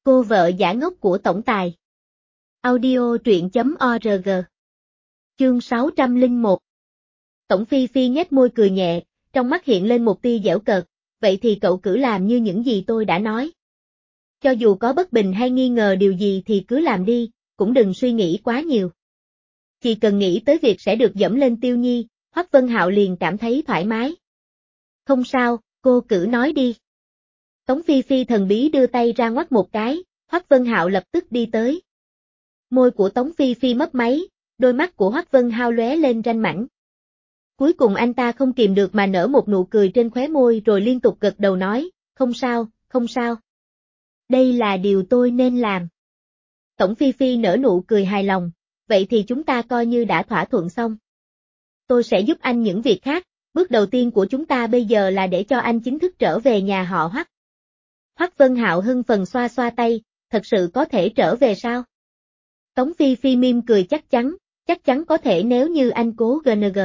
Cô vợ giả ngốc của tổng tài. Audio truyện.org. Chương 601. Tổng Phi Phi nhếch môi cười nhẹ, trong mắt hiện lên một tia giễu cợt, vậy thì cậu cứ làm như những gì tôi đã nói. Cho dù có bất bình hay nghi ngờ điều gì thì cứ làm đi, cũng đừng suy nghĩ quá nhiều. Chỉ cần nghĩ tới việc sẽ được dẫm lên Tiêu Nhi, Hoắc Vân Hạo liền cảm thấy thoải mái. Không sao, cô cứ nói đi. Tống Phi Phi thần bí đưa tay ra ngoắc một cái, Hoắc Vân Hạo lập tức đi tới. Môi của Tống Phi Phi mấp máy, đôi mắt của Hoắc Vân Hạo lóe lên ranh mãnh. Cuối cùng anh ta không kìm được mà nở một nụ cười trên khóe môi rồi liên tục gật đầu nói, không sao, không sao. Đây là điều tôi nên làm. Tống Phi Phi nở nụ cười hài lòng, vậy thì chúng ta coi như đã thỏa thuận xong. Tôi sẽ giúp anh những việc khác, bước đầu tiên của chúng ta bây giờ là để cho anh chính thức trở về nhà họ Hoắc. Hoắc Vân Hạo hưng phấn xoa xoa tay, thật sự có thể trở về sao? Tống Phi Phi mỉm cười chắc chắn có thể nếu như anh cố GNG.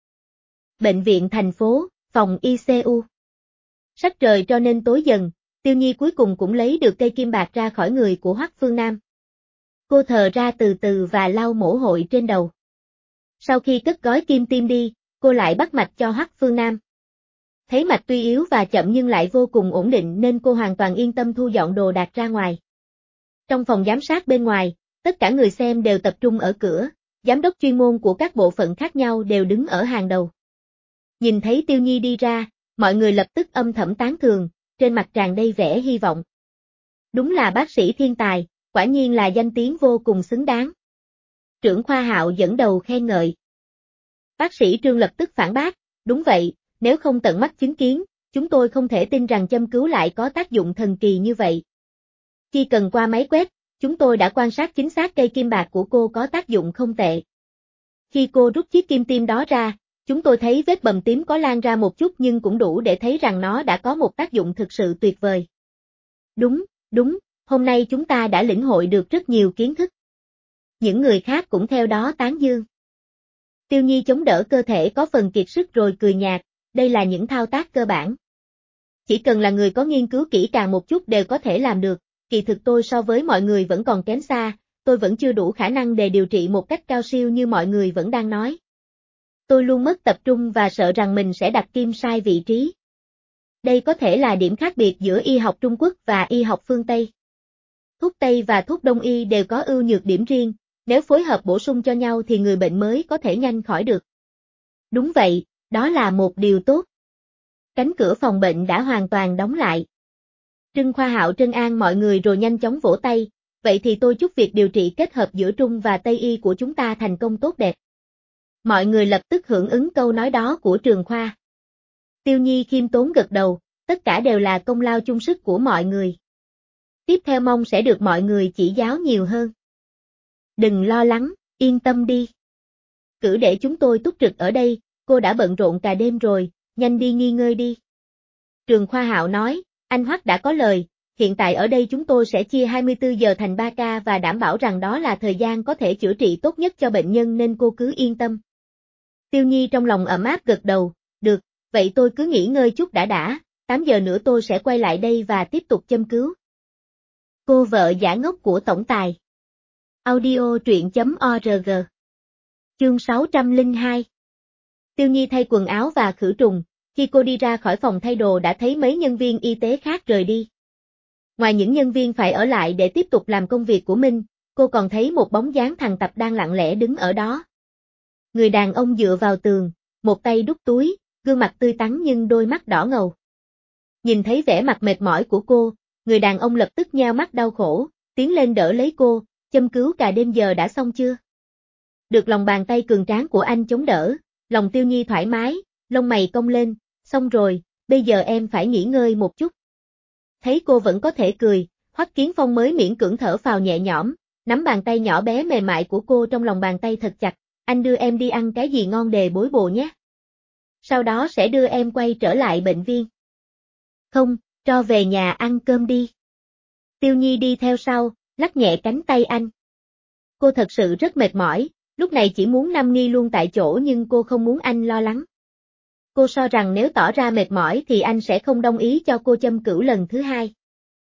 Bệnh viện thành phố, phòng ICU. Sắc trời cho nên tối dần, Tiêu Nhi cuối cùng cũng lấy được cây kim bạc ra khỏi người của Hoắc Phương Nam. Cô thở ra từ từ và lau mồ hôi trên đầu. Sau khi cất gói kim tiêm đi, cô lại bắt mạch cho Hoắc Phương Nam. Thấy mạch tuy yếu và chậm nhưng lại vô cùng ổn định nên cô hoàn toàn yên tâm thu dọn đồ đạc ra ngoài. Trong phòng giám sát bên ngoài, tất cả người xem đều tập trung ở cửa, giám đốc chuyên môn của các bộ phận khác nhau đều đứng ở hàng đầu. Nhìn thấy Tiêu Nhi đi ra, mọi người lập tức âm thầm tán thưởng, trên mặt tràn đầy vẻ hy vọng. Đúng là bác sĩ thiên tài, quả nhiên là danh tiếng vô cùng xứng đáng. Trưởng khoa Hạo dẫn đầu khen ngợi. Bác sĩ Trương lập tức phản bác, đúng vậy, nếu không tận mắt chứng kiến, chúng tôi không thể tin rằng châm cứu lại có tác dụng thần kỳ như vậy. Chỉ cần qua máy quét, chúng tôi đã quan sát chính xác cây kim bạc của cô có tác dụng không tệ. Khi cô rút chiếc kim tiêm đó ra, chúng tôi thấy vết bầm tím có lan ra một chút nhưng cũng đủ để thấy rằng nó đã có một tác dụng thực sự tuyệt vời. Đúng, hôm nay chúng ta đã lĩnh hội được rất nhiều kiến thức. Những người khác cũng theo đó tán dương. Tiêu Nhi chống đỡ cơ thể có phần kiệt sức rồi cười nhạt, đây là những thao tác cơ bản. Chỉ cần là người có nghiên cứu kỹ càng một chút đều có thể làm được, kỳ thực tôi so với mọi người vẫn còn kém xa, tôi vẫn chưa đủ khả năng để điều trị một cách cao siêu như mọi người vẫn đang nói. Tôi luôn mất tập trung và sợ rằng mình sẽ đặt kim sai vị trí. Đây có thể là điểm khác biệt giữa y học Trung Quốc và y học phương Tây. Thuốc Tây và thuốc Đông y đều có ưu nhược điểm riêng, nếu phối hợp bổ sung cho nhau thì người bệnh mới có thể nhanh khỏi được. Đúng vậy, đó là một điều tốt. Cánh cửa phòng bệnh đã hoàn toàn đóng lại. Trương Khoa Hạo trấn an mọi người rồi nhanh chóng vỗ tay, vậy thì tôi chúc việc điều trị kết hợp giữa Trung và Tây y của chúng ta thành công tốt đẹp. Mọi người lập tức hưởng ứng câu nói đó của Trường Khoa. Tiêu Nhi khiêm tốn gật đầu, tất cả đều là công lao chung sức của mọi người. Tiếp theo mong sẽ được mọi người chỉ giáo nhiều hơn. Đừng lo lắng, yên tâm đi. Cứ để chúng tôi túc trực ở đây, cô đã bận rộn cả đêm rồi, nhanh đi nghỉ ngơi đi. Trường Khoa Hạo nói, anh Hoắc đã có lời, hiện tại ở đây chúng tôi sẽ chia 24 giờ thành 3 ca và đảm bảo rằng đó là thời gian có thể chữa trị tốt nhất cho bệnh nhân nên cô cứ yên tâm. Tiêu Nhi trong lòng ấm áp gật đầu, được, vậy tôi cứ nghỉ ngơi chút đã, 8 giờ nữa tôi sẽ quay lại đây và tiếp tục châm cứu. Cô vợ giả ngốc của tổng tài. Audio truyện.org. Chương 602. Tiêu Nhi thay quần áo và khử trùng, khi cô đi ra khỏi phòng thay đồ đã thấy mấy nhân viên y tế khác rời đi. Ngoài những nhân viên phải ở lại để tiếp tục làm công việc của mình, cô còn thấy một bóng dáng thằng Tập đang lặng lẽ đứng ở đó. Người đàn ông dựa vào tường, một tay đút túi, gương mặt tươi tắn nhưng đôi mắt đỏ ngầu. Nhìn thấy vẻ mặt mệt mỏi của cô, người đàn ông lập tức nheo mắt đau khổ, tiến lên đỡ lấy cô, châm cứu cả đêm giờ đã xong chưa? Được lòng bàn tay cường tráng của anh chống đỡ, lòng Tiêu Nhi thoải mái, lông mày cong lên, xong rồi, bây giờ em phải nghỉ ngơi một chút. Thấy cô vẫn có thể cười, Hoắc Kiến Phong mới miễn cưỡng thở phào nhẹ nhõm, nắm bàn tay nhỏ bé mềm mại của cô trong lòng bàn tay thật chặt, anh đưa em đi ăn cái gì ngon đề bối bồ nhé. Sau đó sẽ đưa em quay trở lại bệnh viện. Không, cho về nhà ăn cơm đi. Tiêu Nhi đi theo sau, lắc nhẹ cánh tay anh. Cô thật sự rất mệt mỏi, lúc này chỉ muốn nằm nghiêng luôn tại chỗ nhưng cô không muốn anh lo lắng. Cô so rằng nếu tỏ ra mệt mỏi thì anh sẽ không đồng ý cho cô châm cửu lần thứ hai.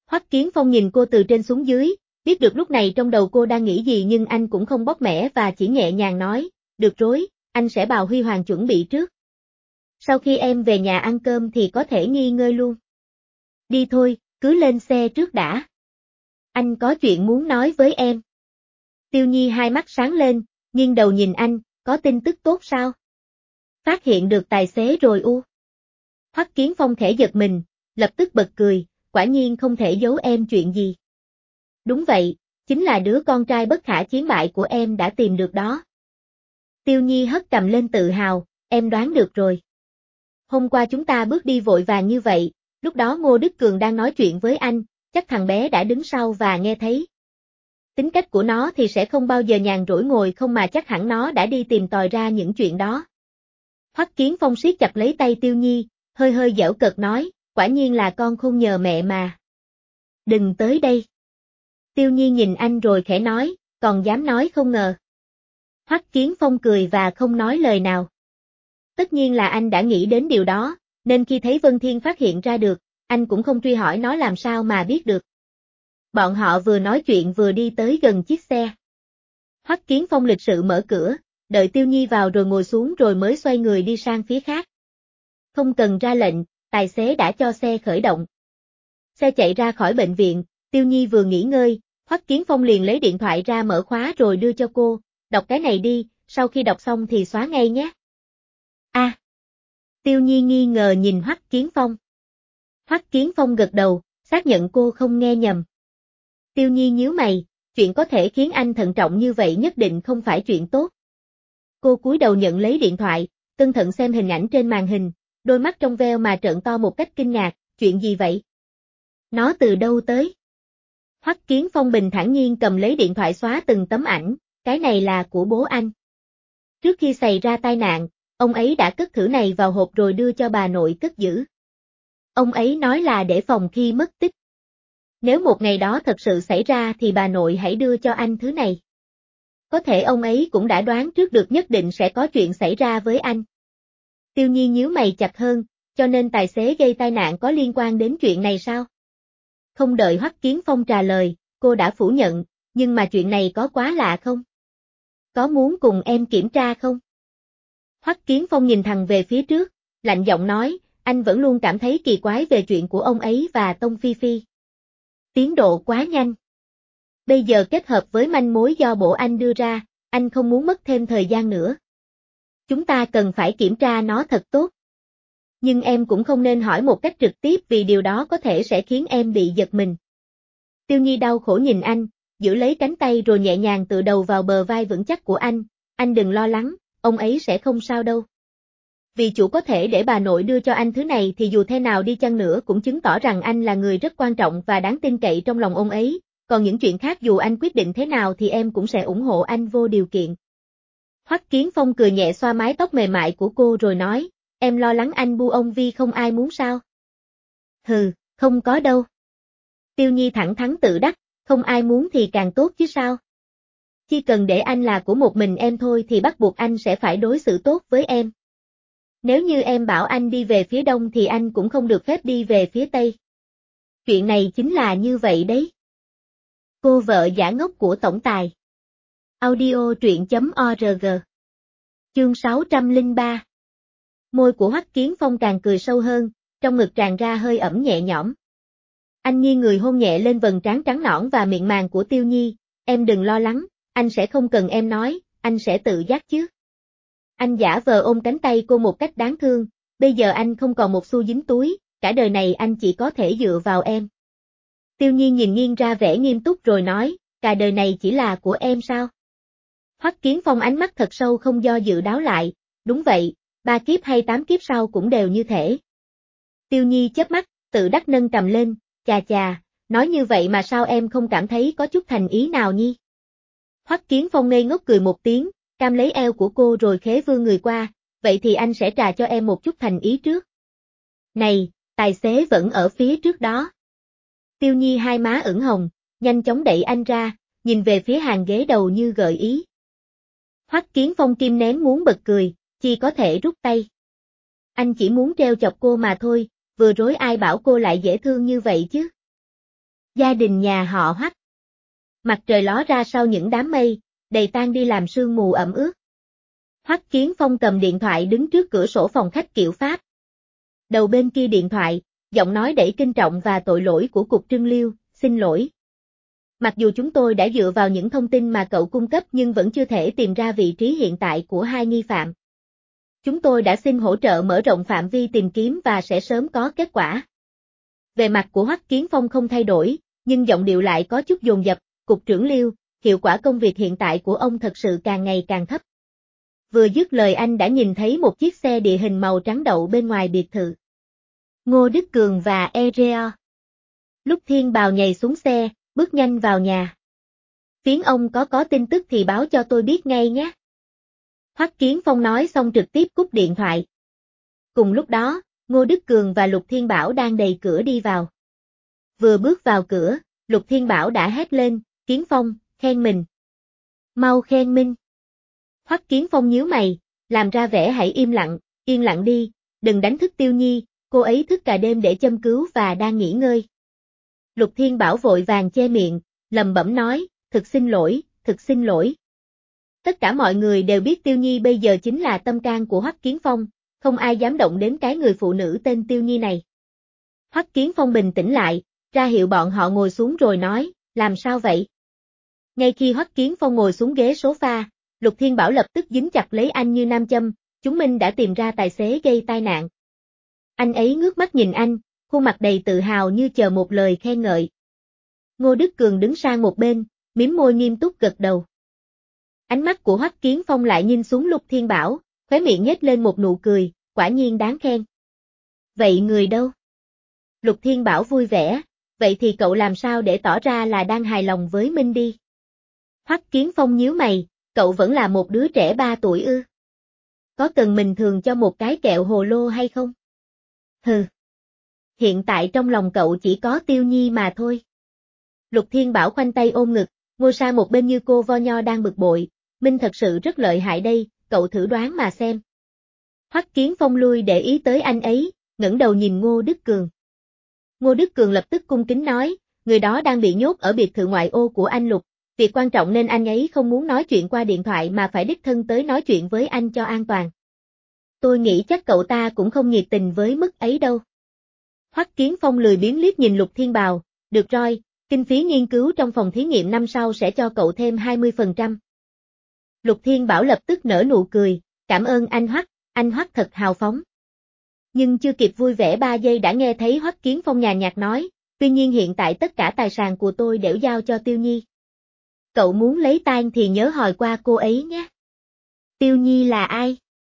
Hoắc Kiến Phong nhìn cô từ trên xuống dưới, biết được lúc này trong đầu cô đang nghĩ gì nhưng anh cũng không bóc mẽ và chỉ nhẹ nhàng nói, được rồi, anh sẽ bảo Huy Hoàng chuẩn bị trước. Sau khi em về nhà ăn cơm thì có thể nghỉ ngơi luôn. Đi thôi, cứ lên xe trước đã. Anh có chuyện muốn nói với em. Tiêu Nhi hai mắt sáng lên, nghiêng đầu nhìn anh, có tin tức tốt sao? Phát hiện được tài xế rồi u. Hoắc Kiến Phong khẽ giật mình, lập tức bật cười, quả nhiên không thể giấu em chuyện gì. Đúng vậy, chính là đứa con trai bất khả chiến bại của em đã tìm được đó. Tiêu Nhi hất cầm lên tự hào, em đoán được rồi. Hôm qua chúng ta bước đi vội vàng như vậy, lúc đó Ngô Đức Cường đang nói chuyện với anh, chắc thằng bé đã đứng sau và nghe thấy. Tính cách của nó thì sẽ không bao giờ nhàn rỗi ngồi không mà chắc hẳn nó đã đi tìm tòi ra những chuyện đó. Hoắc Kiến Phong siết chặt lấy tay Tiêu Nhi, hơi hơi giễu cợt nói, quả nhiên là con không nhờ mẹ mà. Đừng tới đây. Tiêu Nhi nhìn anh rồi khẽ nói, còn dám nói không ngờ. Hoắc Kiến Phong cười và không nói lời nào. Tất nhiên là anh đã nghĩ đến điều đó, nên khi thấy Vân Thiên phát hiện ra được, anh cũng không truy hỏi nó làm sao mà biết được. Bọn họ vừa nói chuyện vừa đi tới gần chiếc xe. Hoắc Kiến Phong lịch sự mở cửa, đợi Tiêu Nhi vào rồi ngồi xuống rồi mới xoay người đi sang phía khác. Không cần ra lệnh, tài xế đã cho xe khởi động. Xe chạy ra khỏi bệnh viện, Tiêu Nhi vừa nghỉ ngơi, Hoắc Kiến Phong liền lấy điện thoại ra mở khóa rồi đưa cho cô, đọc cái này đi, sau khi đọc xong thì xóa ngay nhé. Tiêu Nhi nghi ngờ nhìn Hoắc Kiến Phong. Hoắc Kiến Phong gật đầu, xác nhận cô không nghe nhầm. Tiêu Nhi nhíu mày, chuyện có thể khiến anh thận trọng như vậy nhất định không phải chuyện tốt. Cô cúi đầu nhận lấy điện thoại, cẩn thận xem hình ảnh trên màn hình, đôi mắt trong veo mà trợn to một cách kinh ngạc, chuyện gì vậy? Nó từ đâu tới? Hoắc Kiến Phong bình thản nhiên cầm lấy điện thoại xóa từng tấm ảnh, cái này là của bố anh. Trước khi xảy ra tai nạn, ông ấy đã cất thử này vào hộp rồi đưa cho bà nội cất giữ. Ông ấy nói là để phòng khi mất tích. Nếu một ngày đó thật sự xảy ra thì bà nội hãy đưa cho anh thứ này. Có thể ông ấy cũng đã đoán trước được nhất định sẽ có chuyện xảy ra với anh. Tiêu Nhi nhíu mày chặt hơn, cho nên tài xế gây tai nạn có liên quan đến chuyện này sao? Không đợi Hoắc Kiến Phong trả lời, cô đã phủ nhận, nhưng mà chuyện này có quá lạ không? Có muốn cùng em kiểm tra không? Hoắc Kiến Phong nhìn thẳng về phía trước, lạnh giọng nói, anh vẫn luôn cảm thấy kỳ quái về chuyện của ông ấy và Tông Phi Phi. Tiến độ quá nhanh. Bây giờ kết hợp với manh mối do bộ anh đưa ra, anh không muốn mất thêm thời gian nữa. Chúng ta cần phải kiểm tra nó thật tốt. Nhưng em cũng không nên hỏi một cách trực tiếp vì điều đó có thể sẽ khiến em bị giật mình. Tiêu Nhi đau khổ nhìn anh, giữ lấy cánh tay rồi nhẹ nhàng tựa đầu vào bờ vai vững chắc của anh đừng lo lắng, ông ấy sẽ không sao đâu. Vì chủ có thể để bà nội đưa cho anh thứ này thì dù thế nào đi chăng nữa cũng chứng tỏ rằng anh là người rất quan trọng và đáng tin cậy trong lòng ông ấy, còn những chuyện khác dù anh quyết định thế nào thì em cũng sẽ ủng hộ anh vô điều kiện. Hoắc Kiến Phong cười nhẹ xoa mái tóc mềm mại của cô rồi nói, em lo lắng anh bu ông Vi không ai muốn sao? Hừ, không có đâu. Tiêu Nhi thẳng thắn tự đắc, không ai muốn thì càng tốt chứ sao? Chỉ cần để anh là của một mình em thôi thì bắt buộc anh sẽ phải đối xử tốt với em. Nếu như em bảo anh đi về phía đông thì anh cũng không được phép đi về phía tây. Chuyện này chính là như vậy đấy. Cô vợ giả ngốc của tổng tài. Audio truyện.org. Chương 603. Môi của Hoắc Kiến Phong càng cười sâu hơn, trong ngực tràn ra hơi ẩm nhẹ nhõm. Anh nghiêng người hôn nhẹ lên vầng trán trắng nõn và miệng màng của Tiêu Nhi, em đừng lo lắng, anh sẽ không cần em nói, anh sẽ tự giác chứ. Anh giả vờ ôm cánh tay cô một cách đáng thương, bây giờ anh không còn một xu dính túi, cả đời này anh chỉ có thể dựa vào em. Tiêu Nhi nhìn nghiêng ra vẻ nghiêm túc rồi nói, cả đời này chỉ là của em sao? Hoắc Kiến Phong ánh mắt thật sâu không do dự đáo lại, đúng vậy, 3 kiếp hay 8 kiếp sau cũng đều như thể. Tiêu Nhi chớp mắt, tự đắc nâng cầm lên, chà chà, nói như vậy mà sao em không cảm thấy có chút thành ý nào nhi? Hoắc Kiến Phong ngây ngốc cười một tiếng, cam lấy eo của cô rồi khế vươn người qua, vậy thì anh sẽ trà cho em một chút thành ý trước. Này, tài xế vẫn ở phía trước đó. Tiêu Nhi hai má ửng hồng, nhanh chóng đẩy anh ra, nhìn về phía hàng ghế đầu như gợi ý. Hoắc Kiến Phong kim nén muốn bật cười, chỉ có thể rút tay. Anh chỉ muốn trêu chọc cô mà thôi, vừa rồi ai bảo cô lại dễ thương như vậy chứ? Gia đình nhà họ Hoắc. Mặt trời ló ra sau những đám mây, đầy tan đi làm sương mù ẩm ướt. Hoắc Kiến Phong cầm điện thoại đứng trước cửa sổ phòng khách kiểu Pháp. Đầu bên kia điện thoại, giọng nói đầy kinh trọng và tội lỗi của Cục Trưng Liêu, xin lỗi. Mặc dù chúng tôi đã dựa vào những thông tin mà cậu cung cấp nhưng vẫn chưa thể tìm ra vị trí hiện tại của hai nghi phạm. Chúng tôi đã xin hỗ trợ mở rộng phạm vi tìm kiếm và sẽ sớm có kết quả. Về mặt của Hoắc Kiến Phong không thay đổi, nhưng giọng điệu lại có chút dồn dập, Cục trưởng Liêu, hiệu quả công việc hiện tại của ông thật sự càng ngày càng thấp. Vừa dứt lời anh đã nhìn thấy một chiếc xe địa hình màu trắng đậu bên ngoài biệt thự. Ngô Đức Cường và Ereo. Lúc Thiên Bào nhảy xuống xe, bước nhanh vào nhà. Phiến ông có tin tức thì báo cho tôi biết ngay nhé. Hoắc Kiến Phong nói xong trực tiếp cúp điện thoại. Cùng lúc đó, Ngô Đức Cường và Lục Thiên Bảo đang đẩy cửa đi vào. Vừa bước vào cửa, Lục Thiên Bảo đã hét lên, Kiến Phong, khen mình. Mau khen Minh. Hoắc Kiến Phong nhíu mày, làm ra vẻ hãy yên lặng đi, đừng đánh thức Tiêu Nhi, cô ấy thức cả đêm để châm cứu và đang nghỉ ngơi. Lục Thiên Bảo vội vàng che miệng, lẩm bẩm nói, thực xin lỗi. Tất cả mọi người đều biết Tiêu Nhi bây giờ chính là tâm can của Hoắc Kiến Phong, không ai dám động đến cái người phụ nữ tên Tiêu Nhi này. Hoắc Kiến Phong bình tĩnh lại, ra hiệu bọn họ ngồi xuống rồi nói, làm sao vậy? Ngay khi Hoắc Kiến Phong ngồi xuống ghế sofa, Lục Thiên Bảo lập tức dính chặt lấy anh như nam châm, chúng mình đã tìm ra tài xế gây tai nạn. Anh ấy ngước mắt nhìn anh, khuôn mặt đầy tự hào như chờ một lời khen ngợi. Ngô Đức Cường đứng sang một bên, mím môi nghiêm túc gật đầu. Ánh mắt của Hoắc Kiến Phong lại nhìn xuống Lục Thiên Bảo, khóe miệng nhếch lên một nụ cười, quả nhiên đáng khen. Vậy người đâu? Lục Thiên Bảo vui vẻ, vậy thì cậu làm sao để tỏ ra là đang hài lòng với Minh đi? Hoắc Kiến Phong nhíu mày, cậu vẫn là một đứa trẻ 3 tuổi ư? Có cần mình thường cho một cái kẹo hồ lô hay không? Hừ. Hiện tại trong lòng cậu chỉ có Tiêu Nhi mà thôi. Lục Thiên Bảo khoanh tay ôm ngực, ngồi sang một bên như cô vo nho đang bực bội, Minh thật sự rất lợi hại đây, cậu thử đoán mà xem. Hoắc Kiến Phong lui để ý tới anh ấy, ngẩng đầu nhìn Ngô Đức Cường. Ngô Đức Cường lập tức cung kính nói, người đó đang bị nhốt ở biệt thự ngoại ô của anh Lục, việc quan trọng nên anh ấy không muốn nói chuyện qua điện thoại mà phải đích thân tới nói chuyện với anh cho an toàn. Tôi nghĩ chắc cậu ta cũng không nhiệt tình với mức ấy đâu. Hoắc Kiến Phong lười biếng liếc nhìn Lục Thiên Bào, được rồi, kinh phí nghiên cứu trong phòng thí nghiệm năm sau sẽ cho cậu thêm 20%. Lục Thiên Bảo lập tức nở nụ cười, cảm ơn anh Hoắc thật hào phóng. Nhưng chưa kịp vui vẻ 3 giây đã nghe thấy Hoắc Kiến Phong nhàn nhạt nói, tuy nhiên hiện tại tất cả tài sản của tôi đều giao cho Tiêu Nhi. Cậu muốn lấy tang thì nhớ hỏi qua cô ấy nhé. Tiêu Nhi là ai?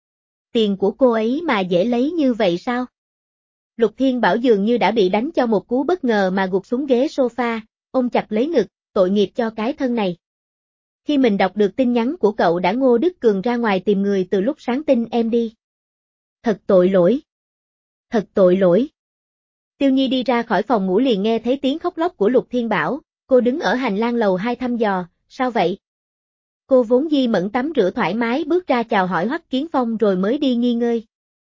Tiền của cô ấy mà dễ lấy như vậy sao? Lục Thiên Bảo dường như đã bị đánh cho một cú bất ngờ mà gục xuống ghế sofa, ôm chặt lấy ngực, tội nghiệp cho cái thân này. Khi mình đọc được tin nhắn của cậu đã Ngô Đức Cường ra ngoài tìm người từ lúc sáng tin em đi. Thật tội lỗi. Thật tội lỗi. Tiêu Nhi đi ra khỏi phòng ngủ liền nghe thấy tiếng khóc lóc của Lục Thiên Bảo, cô đứng ở hành lang lầu 2 thăm dò, sao vậy? Cô vốn di mẫn tắm rửa thoải mái bước ra chào hỏi Hoắc Kiến Phong rồi mới đi nghỉ ngơi.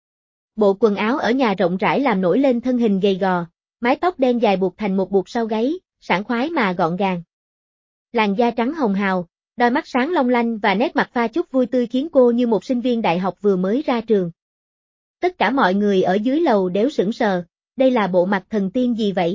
Bộ quần áo ở nhà rộng rãi làm nổi lên thân hình gầy gò, mái tóc đen dài buộc thành một buộc sau gáy, sảng khoái mà gọn gàng. Làn da trắng hồng hào, đôi mắt sáng long lanh và nét mặt pha chút vui tươi khiến cô như một sinh viên đại học vừa mới ra trường. Tất cả mọi người ở dưới lầu đều sững sờ, đây là bộ mặt thần tiên gì vậy?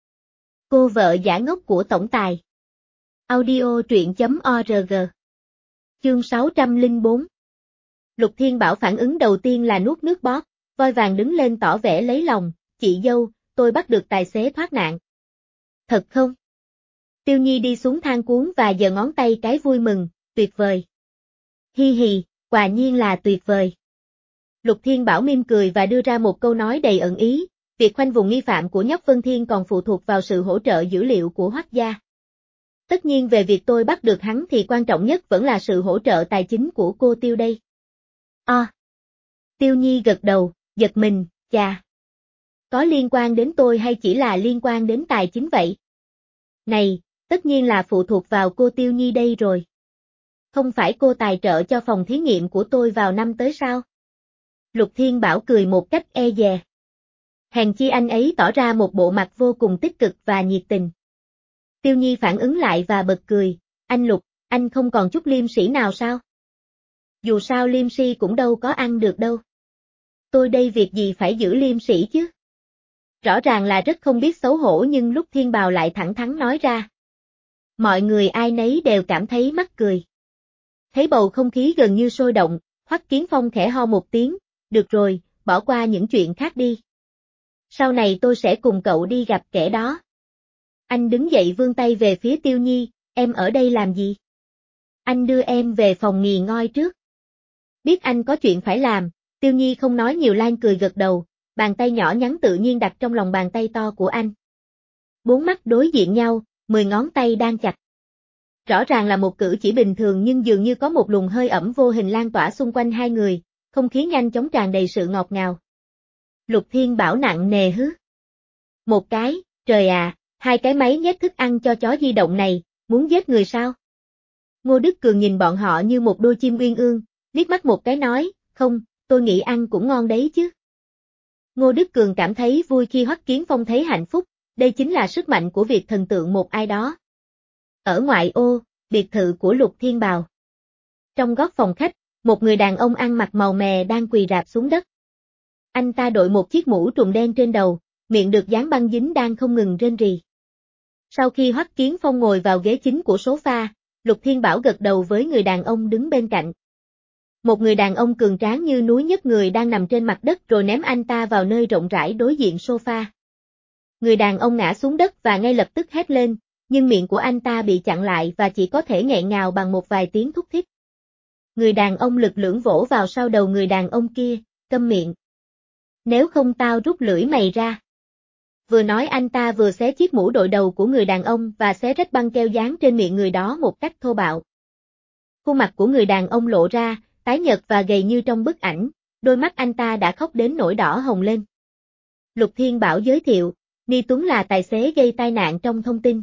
Cô vợ giả ngốc của tổng tài. Audio truyện.org. Chương 604. Lục Thiên Bảo phản ứng đầu tiên là nuốt nước bọt, voi vàng đứng lên tỏ vẻ lấy lòng, chị dâu, tôi bắt được tài xế thoát nạn. Thật không? Tiêu Nhi đi xuống thang cuốn và giơ ngón tay cái vui mừng, tuyệt vời. Hi hi, quả nhiên là tuyệt vời. Lục Thiên Bảo mỉm cười và đưa ra một câu nói đầy ẩn ý, việc khoanh vùng nghi phạm của nhóc Vân Thiên còn phụ thuộc vào sự hỗ trợ dữ liệu của Hoắc gia. Tất nhiên về việc tôi bắt được hắn thì quan trọng nhất vẫn là sự hỗ trợ tài chính của cô Tiêu đây. Tiêu Nhi gật đầu, giật mình, chà. Có liên quan đến tôi hay chỉ là liên quan đến tài chính vậy? Này, tất nhiên là phụ thuộc vào cô Tiêu Nhi đây rồi. Không phải cô tài trợ cho phòng thí nghiệm của tôi vào năm tới sao? Lục Thiên Bảo cười một cách e dè. Hèn chi anh ấy tỏ ra một bộ mặt vô cùng tích cực và nhiệt tình. Tiêu Nhi phản ứng lại và bật cười, anh Lục, anh không còn chút liêm sỉ nào sao? Dù sao liêm si cũng đâu có ăn được đâu. Tôi đây việc gì phải giữ liêm sỉ chứ? Rõ ràng là rất không biết xấu hổ nhưng lúc Thiên Bào lại thẳng thắn nói ra. Mọi người ai nấy đều cảm thấy mắc cười. Thấy bầu không khí gần như sôi động, Hoắc Kiến Phong khẽ ho một tiếng, được rồi, bỏ qua những chuyện khác đi. Sau này tôi sẽ cùng cậu đi gặp kẻ đó. Anh đứng dậy vươn tay về phía Tiêu Nhi, em ở đây làm gì? Anh đưa em về phòng nghỉ ngơi trước. Biết anh có chuyện phải làm, Tiêu Nhi không nói nhiều Lan cười gật đầu, bàn tay nhỏ nhắn tự nhiên đặt trong lòng bàn tay to của anh. Bốn mắt đối diện nhau, 10 ngón tay đang chặt. Rõ ràng là một cử chỉ bình thường nhưng dường như có một luồng hơi ẩm vô hình lan tỏa xung quanh hai người, không khí nhanh chóng tràn đầy sự ngọt ngào. Lục Thiên Bảo nặng nề hứ. Một cái, trời à, hai cái máy nhét thức ăn cho chó di động này, muốn giết người sao? Ngô Đức Cường nhìn bọn họ như một đôi chim uyên ương, liếc mắt một cái nói, không, tôi nghĩ ăn cũng ngon đấy chứ. Ngô Đức Cường cảm thấy vui khi Hoắc Kiến Phong thấy hạnh phúc, đây chính là sức mạnh của việc thần tượng một ai đó. Ở ngoại ô, biệt thự của Lục Thiên Bào. Trong góc phòng khách, một người đàn ông ăn mặc màu mè đang quỳ rạp xuống đất. Anh ta đội một chiếc mũ trùm đen trên đầu, miệng được dán băng dính đang không ngừng rên rỉ. Sau khi Hoắc Kiến Phong ngồi vào ghế chính của sofa, Lục Thiên Bảo gật đầu với người đàn ông đứng bên cạnh. Một người đàn ông cường tráng như núi nhấc người đang nằm trên mặt đất rồi ném anh ta vào nơi rộng rãi đối diện sofa. Người đàn ông ngã xuống đất và ngay lập tức hét lên, nhưng miệng của anh ta bị chặn lại và chỉ có thể nghẹn ngào bằng một vài tiếng thúc thích. Người đàn ông lực lưỡng vỗ vào sau đầu người đàn ông kia, câm miệng. Nếu không tao rút lưỡi mày ra. Vừa nói anh ta vừa xé chiếc mũ đội đầu của người đàn ông và xé rách băng keo dán trên miệng người đó một cách thô bạo. Khuôn mặt của người đàn ông lộ ra, tái nhợt và gầy như trong bức ảnh, đôi mắt anh ta đã khóc đến nỗi đỏ hồng lên. Lục Thiên Bảo giới thiệu, Ni Tuấn là tài xế gây tai nạn trong thông tin.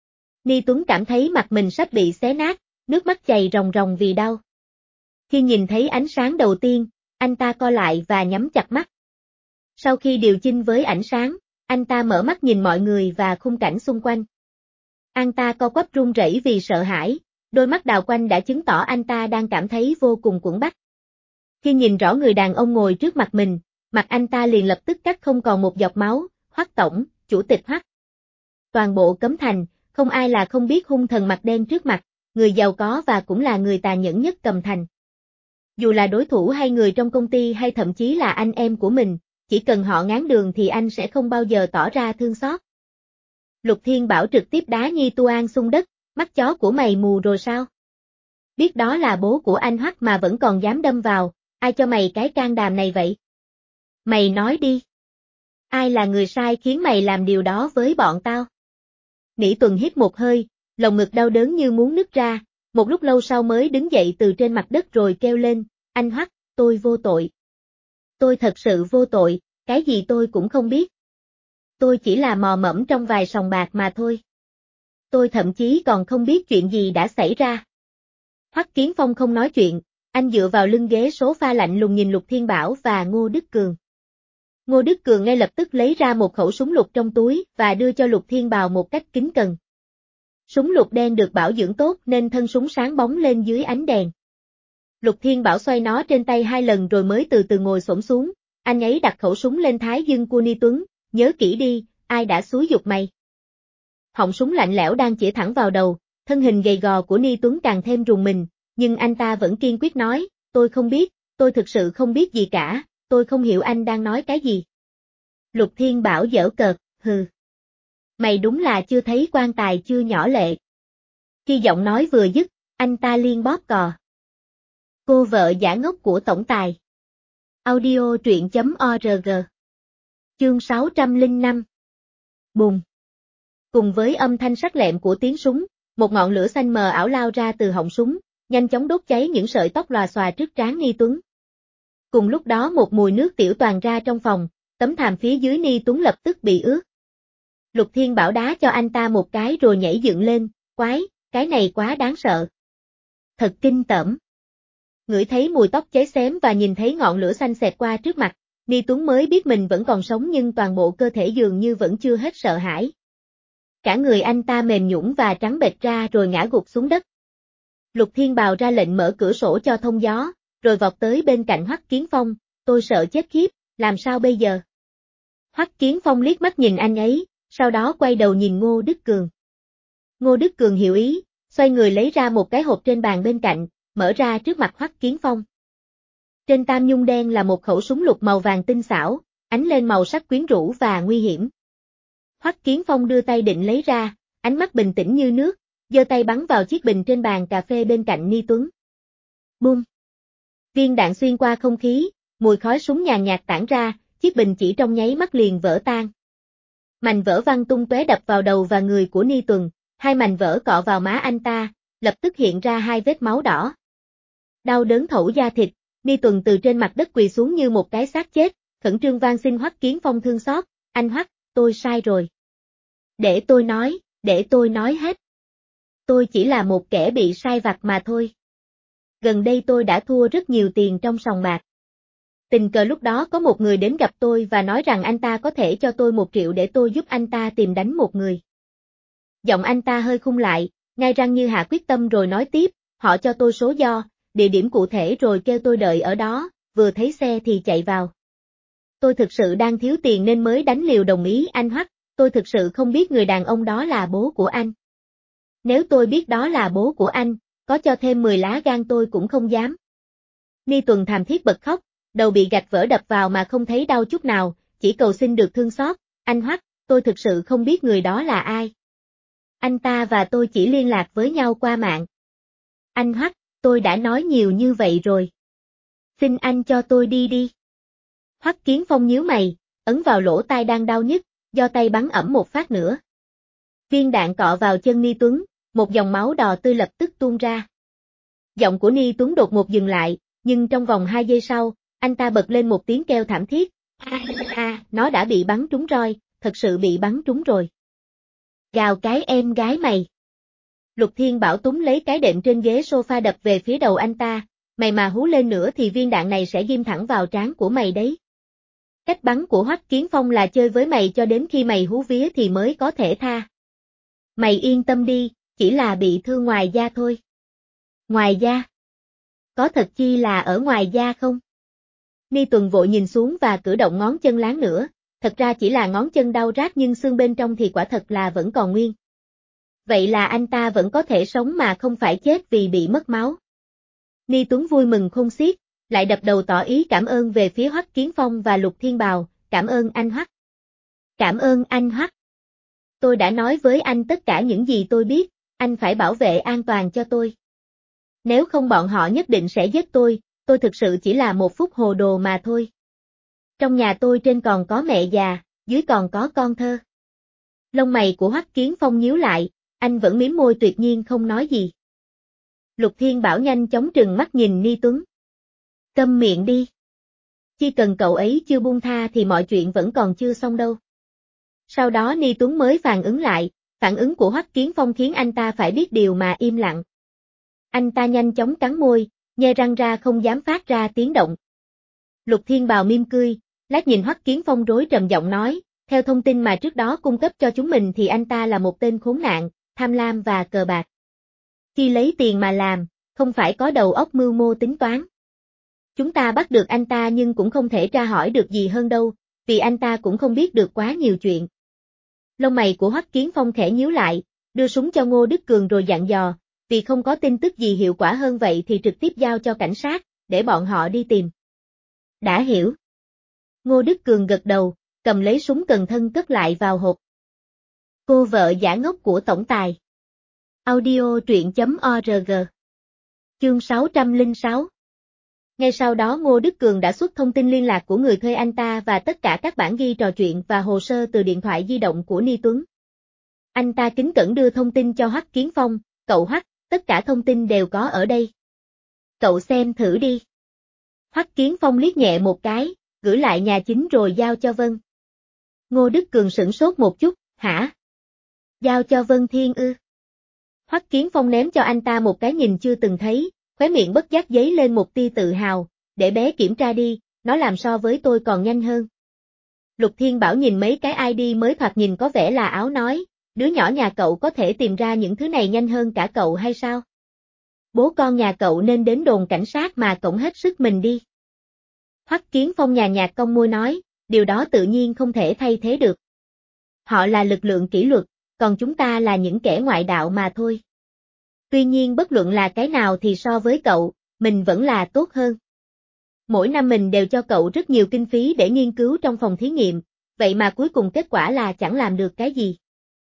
Ni Tuấn cảm thấy mặt mình sắp bị xé nát, nước mắt chảy ròng ròng vì đau. Khi nhìn thấy ánh sáng đầu tiên, anh ta co lại và nhắm chặt mắt. Sau khi điều chỉnh với ánh sáng, anh ta mở mắt nhìn mọi người và khung cảnh xung quanh. Anh ta co quắp run rẩy vì sợ hãi, đôi mắt đào quanh đã chứng tỏ anh ta đang cảm thấy vô cùng quẫn bách. Khi nhìn rõ người đàn ông ngồi trước mặt mình, mặt anh ta liền lập tức cắt không còn một giọt máu, Hoắc tổng, chủ tịch Hoắc. Toàn bộ Cấm Thành, không ai là không biết hung thần mặt đen trước mặt, người giàu có và cũng là người tàn nhẫn nhất Cấm Thành. Dù là đối thủ hay người trong công ty hay thậm chí là anh em của mình, chỉ cần họ ngáng đường thì anh sẽ không bao giờ tỏ ra thương xót. Lục Thiên Bảo trực tiếp đá Nhi Tuan xuống đất, mắt chó của mày mù rồi sao? Biết đó là bố của anh Hoắc mà vẫn còn dám đâm vào, ai cho mày cái can đảm này vậy? Mày nói đi. Ai là người sai khiến mày làm điều đó với bọn tao? Nĩ Tuần hít một hơi, lồng ngực đau đớn như muốn nứt ra, một lúc lâu sau mới đứng dậy từ trên mặt đất rồi kêu lên, anh Hoắc, tôi vô tội. Tôi thật sự vô tội, cái gì tôi cũng không biết. Tôi chỉ là mò mẫm trong vài sòng bạc mà thôi. Tôi thậm chí còn không biết chuyện gì đã xảy ra. Hoắc Kiến Phong không nói chuyện, anh dựa vào lưng ghế sofa lạnh lùng nhìn Lục Thiên Bảo và Ngô Đức Cường. Ngô Đức Cường ngay lập tức lấy ra một khẩu súng lục trong túi và đưa cho Lục Thiên Bảo một cách kính cẩn. Súng lục đen được bảo dưỡng tốt nên thân súng sáng bóng lên dưới ánh đèn. Lục Thiên Bảo xoay nó trên tay 2 lần rồi mới từ từ ngồi xổm xuống, anh ấy đặt khẩu súng lên thái dương của Ni Tuấn, nhớ kỹ đi, ai đã xúi giục mày. Họng súng lạnh lẽo đang chĩa thẳng vào đầu, thân hình gầy gò của Ni Tuấn càng thêm rùng mình, nhưng anh ta vẫn kiên quyết nói, tôi không biết, tôi thực sự không biết gì cả, tôi không hiểu anh đang nói cái gì. Lục Thiên Bảo giễu cợt, hừ. Mày đúng là chưa thấy quan tài chưa nhỏ lệ. Khi giọng nói vừa dứt, anh ta liên bóp cò. Cô vợ giả ngốc của tổng tài. Audio truyện.org. Chương 605. Bùng. Cùng với âm thanh sắc lẹm của tiếng súng, một ngọn lửa xanh mờ ảo lao ra từ họng súng, nhanh chóng đốt cháy những sợi tóc lòa xòa trước trán Ni Tuấn. Cùng lúc đó một mùi nước tiểu toàn ra trong phòng, tấm thảm phía dưới Ni Tuấn lập tức bị ướt. Lục Thiên Bảo đá cho anh ta một cái rồi nhảy dựng lên, quái, cái này quá đáng sợ. Thật kinh tởm. Ngửi thấy mùi tóc cháy xém và nhìn thấy ngọn lửa xanh xẹt qua trước mặt, Ni Tuấn mới biết mình vẫn còn sống nhưng toàn bộ cơ thể dường như vẫn chưa hết sợ hãi. Cả người anh ta mềm nhũn và trắng bệch ra rồi ngã gục xuống đất. Lục Thiên Bào ra lệnh mở cửa sổ cho thông gió, rồi vọt tới bên cạnh Hoắc Kiến Phong, tôi sợ chết khiếp, làm sao bây giờ? Hoắc Kiến Phong liếc mắt nhìn anh ấy, sau đó quay đầu nhìn Ngô Đức Cường. Ngô Đức Cường hiểu ý, xoay người lấy ra một cái hộp trên bàn bên cạnh, mở ra trước mặt Hoắc Kiến Phong. Trên tam nhung đen là một khẩu súng lục màu vàng tinh xảo, ánh lên màu sắc quyến rũ và nguy hiểm. Hoắc Kiến Phong đưa tay định lấy ra, ánh mắt bình tĩnh như nước, giơ tay bắn vào chiếc bình trên bàn cà phê bên cạnh Ni Tuấn. Bum! Viên đạn xuyên qua không khí, mùi khói súng nhàn nhạt tản ra, chiếc bình chỉ trong nháy mắt liền vỡ tan. Mảnh vỡ văng tung tóe đập vào đầu và người của Ni Tuấn, hai mảnh vỡ cọ vào má anh ta, lập tức hiện ra hai vết máu đỏ. Đau đớn thấu da thịt, Ni Tuấn từ trên mặt đất quỳ xuống như một cái xác chết, khẩn trương van xin Hoắc Kiến Phong thương xót, anh Hoắc, tôi sai rồi. Để tôi nói hết. Tôi chỉ là một kẻ bị sai vặt mà thôi. Gần đây tôi đã thua rất nhiều tiền trong sòng bạc. Tình cờ lúc đó có một người đến gặp tôi và nói rằng anh ta có thể cho tôi 1 triệu để tôi giúp anh ta tìm đánh một người. Giọng anh ta hơi khung lại, ngay răng như hạ quyết tâm rồi nói tiếp, họ cho tôi số do, địa điểm cụ thể rồi kêu tôi đợi ở đó, vừa thấy xe thì chạy vào. Tôi thực sự đang thiếu tiền nên mới đánh liều đồng ý anh Hoắc, tôi thực sự không biết người đàn ông đó là bố của anh. Nếu tôi biết đó là bố của anh, có cho thêm 10 lá gan tôi cũng không dám. Ni Tuấn thảm thiết bật khóc, đầu bị gạch vỡ đập vào mà không thấy đau chút nào, chỉ cầu xin được thương xót, anh Hoắc, tôi thực sự không biết người đó là ai. Anh ta và tôi chỉ liên lạc với nhau qua mạng. Anh Hoắc, tôi đã nói nhiều như vậy rồi. Xin anh cho tôi đi đi. Hoắc Kiến Phong nhíu mày, ấn vào lỗ tai đang đau nhức, do tay bắn ẩm một phát nữa. Viên đạn cọ vào chân Ni Tuấn, một dòng máu đỏ tươi lập tức tuôn ra. Giọng của Ni Tuấn đột ngột dừng lại, nhưng trong vòng 2 giây sau, anh ta bật lên một tiếng kêu thảm thiết. Nó đã bị bắn trúng roi, thật sự bị bắn trúng rồi. Gào cái em gái mày. Lục Thiên Bảo túm lấy cái đệm trên ghế sofa đập về phía đầu anh ta, mày mà hú lên nữa thì viên đạn này sẽ ghim thẳng vào trán của mày đấy. Cách bắn của Hoắc Kiến Phong là chơi với mày cho đến khi mày hú vía thì mới có thể tha. Mày yên tâm đi, chỉ là bị thương ngoài da thôi. Ngoài da? Có thật chi là ở ngoài da không? Ni Tuấn vội nhìn xuống và cử động ngón chân láng nữa, thật ra chỉ là ngón chân đau rát nhưng xương bên trong thì quả thật là vẫn còn nguyên. Vậy là anh ta vẫn có thể sống mà không phải chết vì bị mất máu. Ni Tuấn vui mừng khôn xiết, lại đập đầu tỏ ý cảm ơn về phía Hoắc Kiến Phong và Lục Thiên Bào, cảm ơn anh Hoắc. Cảm ơn anh Hoắc. Tôi đã nói với anh tất cả những gì tôi biết, anh phải bảo vệ an toàn cho tôi. Nếu không bọn họ nhất định sẽ giết tôi thực sự chỉ là một phút hồ đồ mà thôi. Trong nhà tôi trên còn có mẹ già, dưới còn có con thơ. Lông mày của Hoắc Kiến Phong nhíu lại, anh vẫn mím môi tuyệt nhiên không nói gì. Lục Thiên Bảo nhanh chóng trừng mắt nhìn Ni Tuấn. Câm miệng đi. Chỉ cần cậu ấy chưa buông tha thì mọi chuyện vẫn còn chưa xong đâu. Sau đó Ni Tuấn mới phản ứng lại, phản ứng của Hoắc Kiến Phong khiến anh ta phải biết điều mà im lặng. Anh ta nhanh chóng cắn môi, nhe răng ra không dám phát ra tiếng động. Lục Thiên Bào mỉm cười, lát nhìn Hoắc Kiến Phong rối trầm giọng nói, theo thông tin mà trước đó cung cấp cho chúng mình thì anh ta là một tên khốn nạn, tham lam và cờ bạc. Khi lấy tiền mà làm, không phải có đầu óc mưu mô tính toán. Chúng ta bắt được anh ta nhưng cũng không thể tra hỏi được gì hơn đâu, vì anh ta cũng không biết được quá nhiều chuyện. Lông mày của Hoắc Kiến Phong khẽ nhíu lại, đưa súng cho Ngô Đức Cường rồi dặn dò, vì không có tin tức gì hiệu quả hơn vậy thì trực tiếp giao cho cảnh sát, để bọn họ đi tìm. Đã hiểu. Ngô Đức Cường gật đầu, cầm lấy súng cần thân cất lại vào hộp. Cô vợ giả ngốc của tổng tài. Audio truyện.org. Chương 606. Ngay sau đó Ngô Đức Cường đã xuất thông tin liên lạc của người thuê anh ta và tất cả các bản ghi trò chuyện và hồ sơ từ điện thoại di động của Ni Tuấn. Anh ta kính cẩn đưa thông tin cho Hoắc Kiến Phong, cậu Hoắc, tất cả thông tin đều có ở đây. Cậu xem thử đi. Hoắc Kiến Phong liếc nhẹ một cái, gửi lại nhà chính rồi giao cho Vân. Ngô Đức Cường sửng sốt một chút, hả? Giao cho Vân Thiên ư? Hoắc Kiến Phong ném cho anh ta một cái nhìn chưa từng thấy, khóe miệng bất giác dấy lên một tia tự hào, để bé kiểm tra đi, nó làm so với tôi còn nhanh hơn. Lục Thiên Bảo nhìn mấy cái ID mới thoạt nhìn có vẻ là áo nói, đứa nhỏ nhà cậu có thể tìm ra những thứ này nhanh hơn cả cậu hay sao? Bố con nhà cậu nên đến đồn cảnh sát mà cổng hết sức mình đi. Hoắc Kiến Phong nhàn nhạt cong môi nói, điều đó tự nhiên không thể thay thế được. Họ là lực lượng kỷ luật, còn chúng ta là những kẻ ngoại đạo mà thôi. Tuy nhiên bất luận là cái nào thì so với cậu, mình vẫn là tốt hơn. Mỗi năm mình đều cho cậu rất nhiều kinh phí để nghiên cứu trong phòng thí nghiệm, vậy mà cuối cùng kết quả là chẳng làm được cái gì.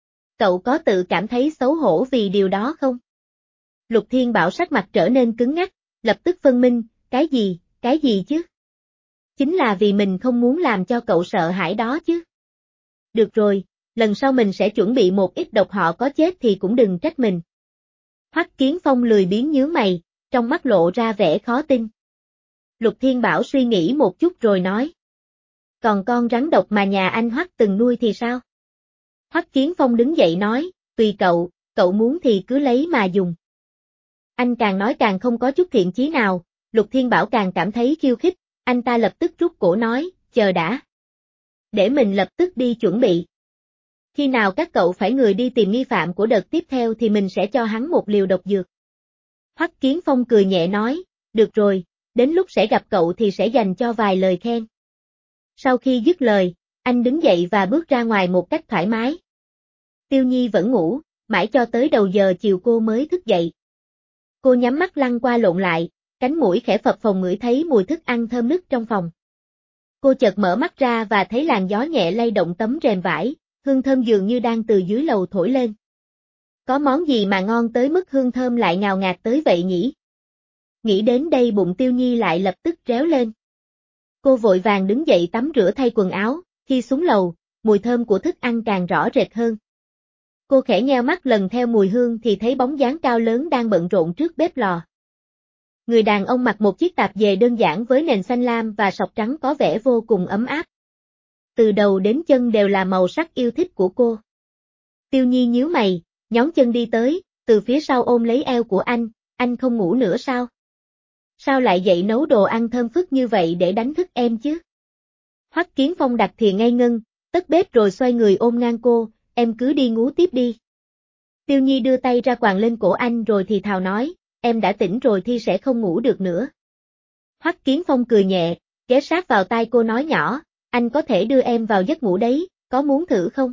Cậu có tự cảm thấy xấu hổ vì điều đó không? Lục Thiên Bảo sắc mặt trở nên cứng ngắc, lập tức phân minh, cái gì chứ? Chính là vì mình không muốn làm cho cậu sợ hãi đó chứ. Được rồi, lần sau mình sẽ chuẩn bị một ít độc, họ có chết thì cũng đừng trách mình. Hoắc Kiến Phong lười biếng nhướng mày, trong mắt lộ ra vẻ khó tin. Lục Thiên Bảo suy nghĩ một chút rồi nói. Còn con rắn độc mà nhà anh Hoắc từng nuôi thì sao? Hoắc Kiến Phong đứng dậy nói, tùy cậu, cậu muốn thì cứ lấy mà dùng. Anh càng nói càng không có chút thiện chí nào, Lục Thiên Bảo càng cảm thấy khiêu khích, anh ta lập tức rút cổ nói, chờ đã. Để mình lập tức đi chuẩn bị. Khi nào các cậu phải người đi tìm nghi phạm của đợt tiếp theo thì mình sẽ cho hắn một liều độc dược. Hoắc Kiến Phong cười nhẹ nói, được rồi, đến lúc sẽ gặp cậu thì sẽ dành cho vài lời khen. Sau khi dứt lời, anh đứng dậy và bước ra ngoài một cách thoải mái. Tiêu Nhi vẫn ngủ, mãi cho tới đầu giờ chiều cô mới thức dậy. Cô nhắm mắt lăn qua lộn lại, cánh mũi khẽ phập phồng ngửi thấy mùi thức ăn thơm nức trong phòng. Cô chợt mở mắt ra và thấy làn gió nhẹ lay động tấm rèm vải, hương thơm dường như đang từ dưới lầu thổi lên. Có món gì mà ngon tới mức hương thơm lại ngào ngạt tới vậy nhỉ? Nghĩ đến đây bụng Tiêu Nhi lại lập tức réo lên. Cô vội vàng đứng dậy tắm rửa thay quần áo, khi xuống lầu, mùi thơm của thức ăn càng rõ rệt hơn. Cô khẽ nheo mắt lần theo mùi hương thì thấy bóng dáng cao lớn đang bận rộn trước bếp lò. Người đàn ông mặc một chiếc tạp dề đơn giản với nền xanh lam và sọc trắng có vẻ vô cùng ấm áp. Từ đầu đến chân đều là màu sắc yêu thích của cô. Tiêu Nhi nhíu mày, nhón chân đi tới, từ phía sau ôm lấy eo của anh không ngủ nữa sao? Sao lại dậy nấu đồ ăn thơm phức như vậy để đánh thức em chứ? Hoắc Kiến Phong đặt thìa ngay ngân, tắt bếp rồi xoay người ôm ngang cô, em cứ đi ngủ tiếp đi. Tiêu Nhi đưa tay ra quàng lên cổ anh rồi thì thào nói, em đã tỉnh rồi thì sẽ không ngủ được nữa. Hoắc Kiến Phong cười nhẹ, ghé sát vào tai cô nói nhỏ, anh có thể đưa em vào giấc ngủ đấy, có muốn thử không?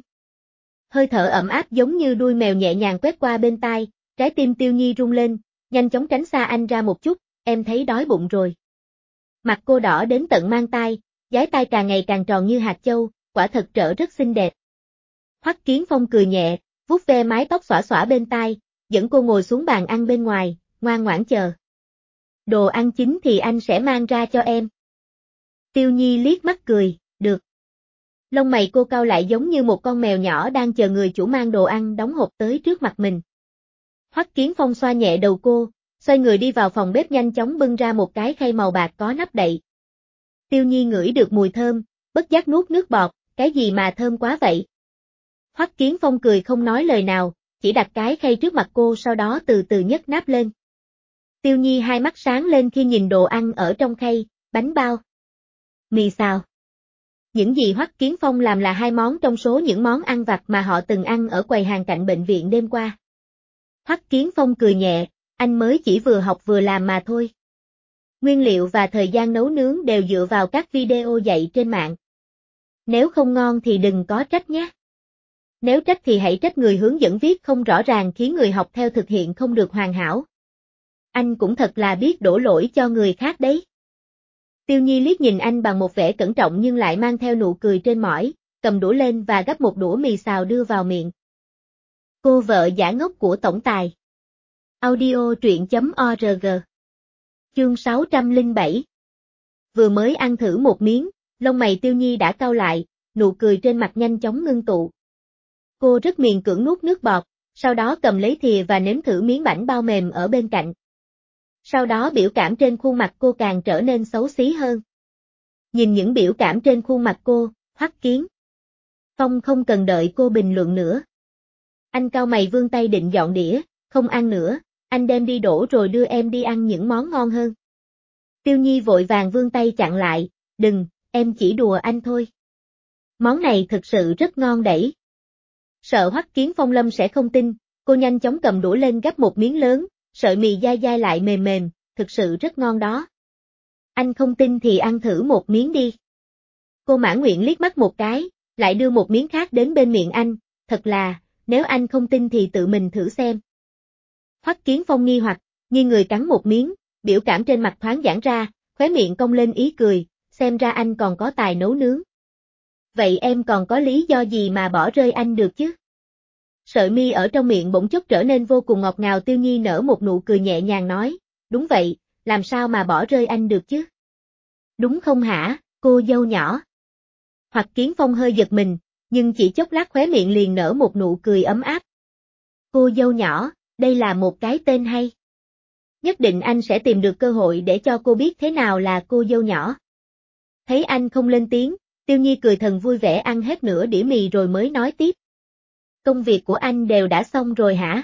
Hơi thở ẩm áp giống như đuôi mèo nhẹ nhàng quét qua bên tai, trái tim Tiêu Nhi rung lên, nhanh chóng tránh xa anh ra một chút, em thấy đói bụng rồi. Mặt cô đỏ đến tận mang tai, dái tai càng ngày càng tròn như hạt châu, quả thật trở rất xinh đẹp. Hoắc Kiến Phong cười nhẹ, vuốt ve mái tóc xõa xõa bên tai, dẫn cô ngồi xuống bàn ăn bên ngoài, ngoan ngoãn chờ. Đồ ăn chín thì anh sẽ mang ra cho em. Tiêu Nhi liếc mắt cười, được. Lông mày cô cau lại giống như một con mèo nhỏ đang chờ người chủ mang đồ ăn đóng hộp tới trước mặt mình. Hoắc Kiến Phong xoa nhẹ đầu cô, xoay người đi vào phòng bếp nhanh chóng bưng ra một cái khay màu bạc có nắp đậy. Tiêu Nhi ngửi được mùi thơm, bất giác nuốt nước bọt, cái gì mà thơm quá vậy? Hoắc Kiến Phong cười không nói lời nào, chỉ đặt cái khay trước mặt cô sau đó từ từ nhấc nắp lên. Tiêu Nhi hai mắt sáng lên khi nhìn đồ ăn ở trong khay, bánh bao, mì xào. Những gì Hoắc Kiến Phong làm là hai món trong số những món ăn vặt mà họ từng ăn ở quầy hàng cạnh bệnh viện đêm qua. Hoắc Kiến Phong cười nhẹ, anh mới chỉ vừa học vừa làm mà thôi. Nguyên liệu và thời gian nấu nướng đều dựa vào các video dạy trên mạng. Nếu không ngon thì đừng có trách nhé. Nếu trách thì hãy trách người hướng dẫn viết không rõ ràng khiến người học theo thực hiện không được hoàn hảo. Anh cũng thật là biết đổ lỗi cho người khác đấy. Tiêu Nhi liếc nhìn anh bằng một vẻ cẩn trọng nhưng lại mang theo nụ cười trên mỏi, cầm đũa lên và gắp một đũa mì xào đưa vào miệng. Cô vợ giả ngốc của tổng tài. Audio truyện.org. Chương 607. Vừa mới ăn thử một miếng, lông mày Tiêu Nhi đã cau lại, nụ cười trên mặt nhanh chóng ngưng tụ. Cô rất miền cưỡng nuốt nước bọt, sau đó cầm lấy thìa và nếm thử miếng bánh bao mềm ở bên cạnh. Sau đó biểu cảm trên khuôn mặt cô càng trở nên xấu xí hơn. Nhìn những biểu cảm trên khuôn mặt cô, Hoắc Kiến Phong không cần đợi cô bình luận nữa. Anh cau mày vươn tay định dọn đĩa, không ăn nữa, anh đem đi đổ rồi đưa em đi ăn những món ngon hơn. Tiêu Nhi vội vàng vươn tay chặn lại, đừng, em chỉ đùa anh thôi. Món này thực sự rất ngon đấy. Sợ Hoắc Kiến Phong Lâm sẽ không tin, cô nhanh chóng cầm đũa lên gắp một miếng lớn, sợi mì dai dai lại mềm mềm, thực sự rất ngon đó. Anh không tin thì ăn thử một miếng đi. Cô mãn nguyện liếc mắt một cái, lại đưa một miếng khác đến bên miệng anh, thật là, nếu anh không tin thì tự mình thử xem. Hoắc Kiến Phong nghi hoặc, nghiêng người cắn một miếng, biểu cảm trên mặt thoáng giãn ra, khóe miệng cong lên ý cười, xem ra anh còn có tài nấu nướng. Vậy em còn có lý do gì mà bỏ rơi anh được chứ? Sợi mi ở trong miệng bỗng chốc trở nên vô cùng ngọt ngào. Tiêu Nhi nở một nụ cười nhẹ nhàng nói, đúng vậy, làm sao mà bỏ rơi anh được chứ? Đúng không hả, cô dâu nhỏ? Hoắc Kiến Phong hơi giật mình, nhưng chỉ chốc lát khóe miệng liền nở một nụ cười ấm áp. Cô dâu nhỏ, đây là một cái tên hay. Nhất định anh sẽ tìm được cơ hội để cho cô biết thế nào là cô dâu nhỏ. Thấy anh không lên tiếng, Tiêu Nhi cười thần vui vẻ ăn hết nửa đĩa mì rồi mới nói tiếp. Công việc của anh đều đã xong rồi hả?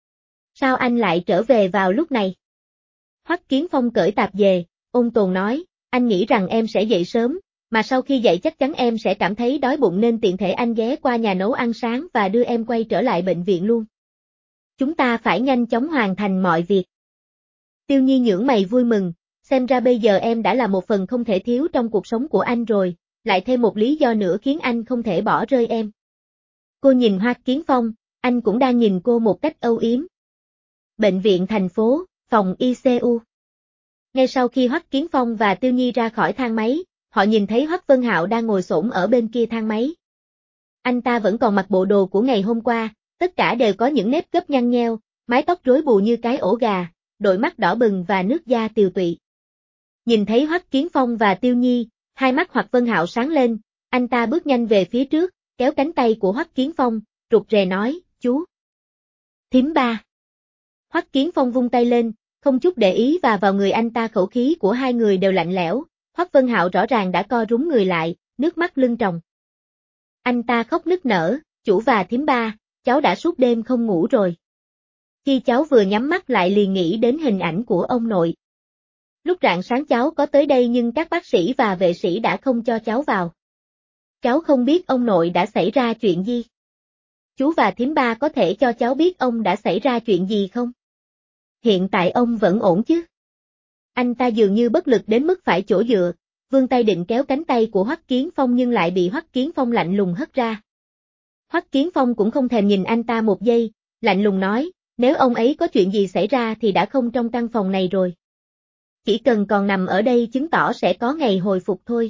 Sao anh lại trở về vào lúc này? Hoắc Kiến Phong cởi tạp dề, ôn tồn nói, anh nghĩ rằng em sẽ dậy sớm, mà sau khi dậy chắc chắn em sẽ cảm thấy đói bụng nên tiện thể anh ghé qua nhà nấu ăn sáng và đưa em quay trở lại bệnh viện luôn. Chúng ta phải nhanh chóng hoàn thành mọi việc. Tiêu Nhi nhướng mày vui mừng, xem ra bây giờ em đã là một phần không thể thiếu trong cuộc sống của anh rồi, lại thêm một lý do nữa khiến anh không thể bỏ rơi em. Cô nhìn Hoắc Kiến Phong, anh cũng đang nhìn cô một cách âu yếm. Bệnh viện thành phố, phòng ICU. Ngay sau khi Hoắc Kiến Phong và Tiêu Nhi ra khỏi thang máy, họ nhìn thấy Hoắc Vân Hạo đang ngồi xổm ở bên kia thang máy. Anh ta vẫn còn mặc bộ đồ của ngày hôm qua, tất cả đều có những nếp gấp nhăn nheo, mái tóc rối bù như cái ổ gà, đôi mắt đỏ bừng và nước da tiều tụy. Nhìn thấy Hoắc Kiến Phong và Tiêu Nhi, hai mắt Hoắc Vân Hạo sáng lên, anh ta bước nhanh về phía trước, kéo cánh tay của Hoắc Kiến Phong, rụt rè nói, chú. Thím ba. Hoắc Kiến Phong vung tay lên, không chút để ý và vào người anh ta khẩu khí của hai người đều lạnh lẽo, Hoắc Vân Hạo rõ ràng đã co rúm người lại, nước mắt lưng tròng. Anh ta khóc nức nở, chủ và thím ba, cháu đã suốt đêm không ngủ rồi. Khi cháu vừa nhắm mắt lại liền nghĩ đến hình ảnh của ông nội. Lúc rạng sáng cháu có tới đây nhưng các bác sĩ và vệ sĩ đã không cho cháu vào. Cháu không biết ông nội đã xảy ra chuyện gì. Chú và thím ba có thể cho cháu biết ông đã xảy ra chuyện gì không? Hiện tại ông vẫn ổn chứ? Anh ta dường như bất lực đến mức phải chỗ dựa, vươn tay định kéo cánh tay của Hoắc Kiến Phong nhưng lại bị Hoắc Kiến Phong lạnh lùng hất ra. Hoắc Kiến Phong cũng không thèm nhìn anh ta một giây, lạnh lùng nói, nếu ông ấy có chuyện gì xảy ra thì đã không trong căn phòng này rồi. Chỉ cần còn nằm ở đây chứng tỏ sẽ có ngày hồi phục thôi.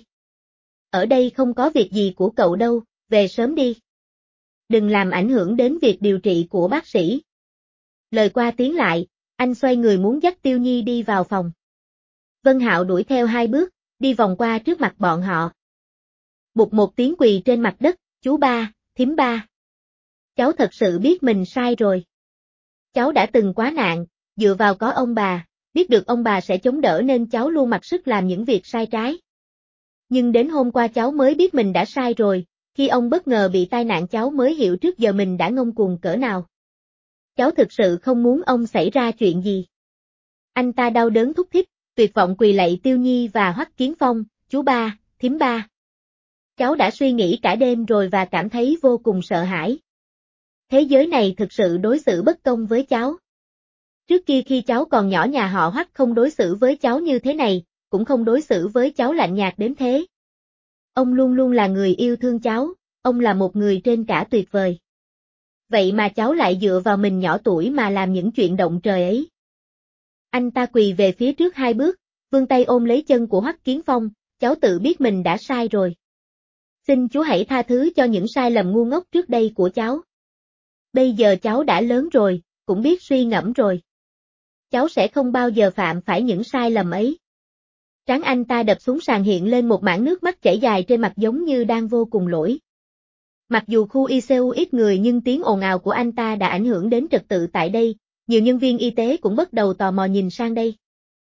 Ở đây không có việc gì của cậu đâu, về sớm đi. Đừng làm ảnh hưởng đến việc điều trị của bác sĩ. Lời qua tiếng lại, anh xoay người muốn dắt Tiêu Nhi đi vào phòng. Vân Hạo đuổi theo hai bước, đi vòng qua trước mặt bọn họ. Bụt một tiếng quỳ trên mặt đất, chú ba, thím ba. Cháu thật sự biết mình sai rồi. Cháu đã từng quá nạn, dựa vào có ông bà, biết được ông bà sẽ chống đỡ nên cháu luôn mặc sức làm những việc sai trái. Nhưng đến hôm qua cháu mới biết mình đã sai rồi, khi ông bất ngờ bị tai nạn cháu mới hiểu trước giờ mình đã ngông cuồng cỡ nào. Cháu thực sự không muốn ông xảy ra chuyện gì. Anh ta đau đớn thúc thích, tuyệt vọng quỳ lạy Tiêu Nhi và Hoắc Kiến Phong, chú ba, thím ba. Cháu đã suy nghĩ cả đêm rồi và cảm thấy vô cùng sợ hãi. Thế giới này thực sự đối xử bất công với cháu. Trước kia khi cháu còn nhỏ nhà họ Hoắc không đối xử với cháu như thế này, cũng không đối xử với cháu lạnh nhạt đến thế. Ông luôn luôn là người yêu thương cháu, ông là một người trên cả tuyệt vời. Vậy mà cháu lại dựa vào mình nhỏ tuổi mà làm những chuyện động trời ấy. Anh ta quỳ về phía trước hai bước, vươn tay ôm lấy chân của Hoắc Kiến Phong, cháu tự biết mình đã sai rồi. Xin chú hãy tha thứ cho những sai lầm ngu ngốc trước đây của cháu. Bây giờ cháu đã lớn rồi, cũng biết suy ngẫm rồi. Cháu sẽ không bao giờ phạm phải những sai lầm ấy. Trán anh ta đập xuống sàn hiện lên một mảng nước mắt chảy dài trên mặt giống như đang vô cùng lỗi. Mặc dù khu ICU ít người nhưng tiếng ồn ào của anh ta đã ảnh hưởng đến trật tự tại đây, nhiều nhân viên y tế cũng bắt đầu tò mò nhìn sang đây.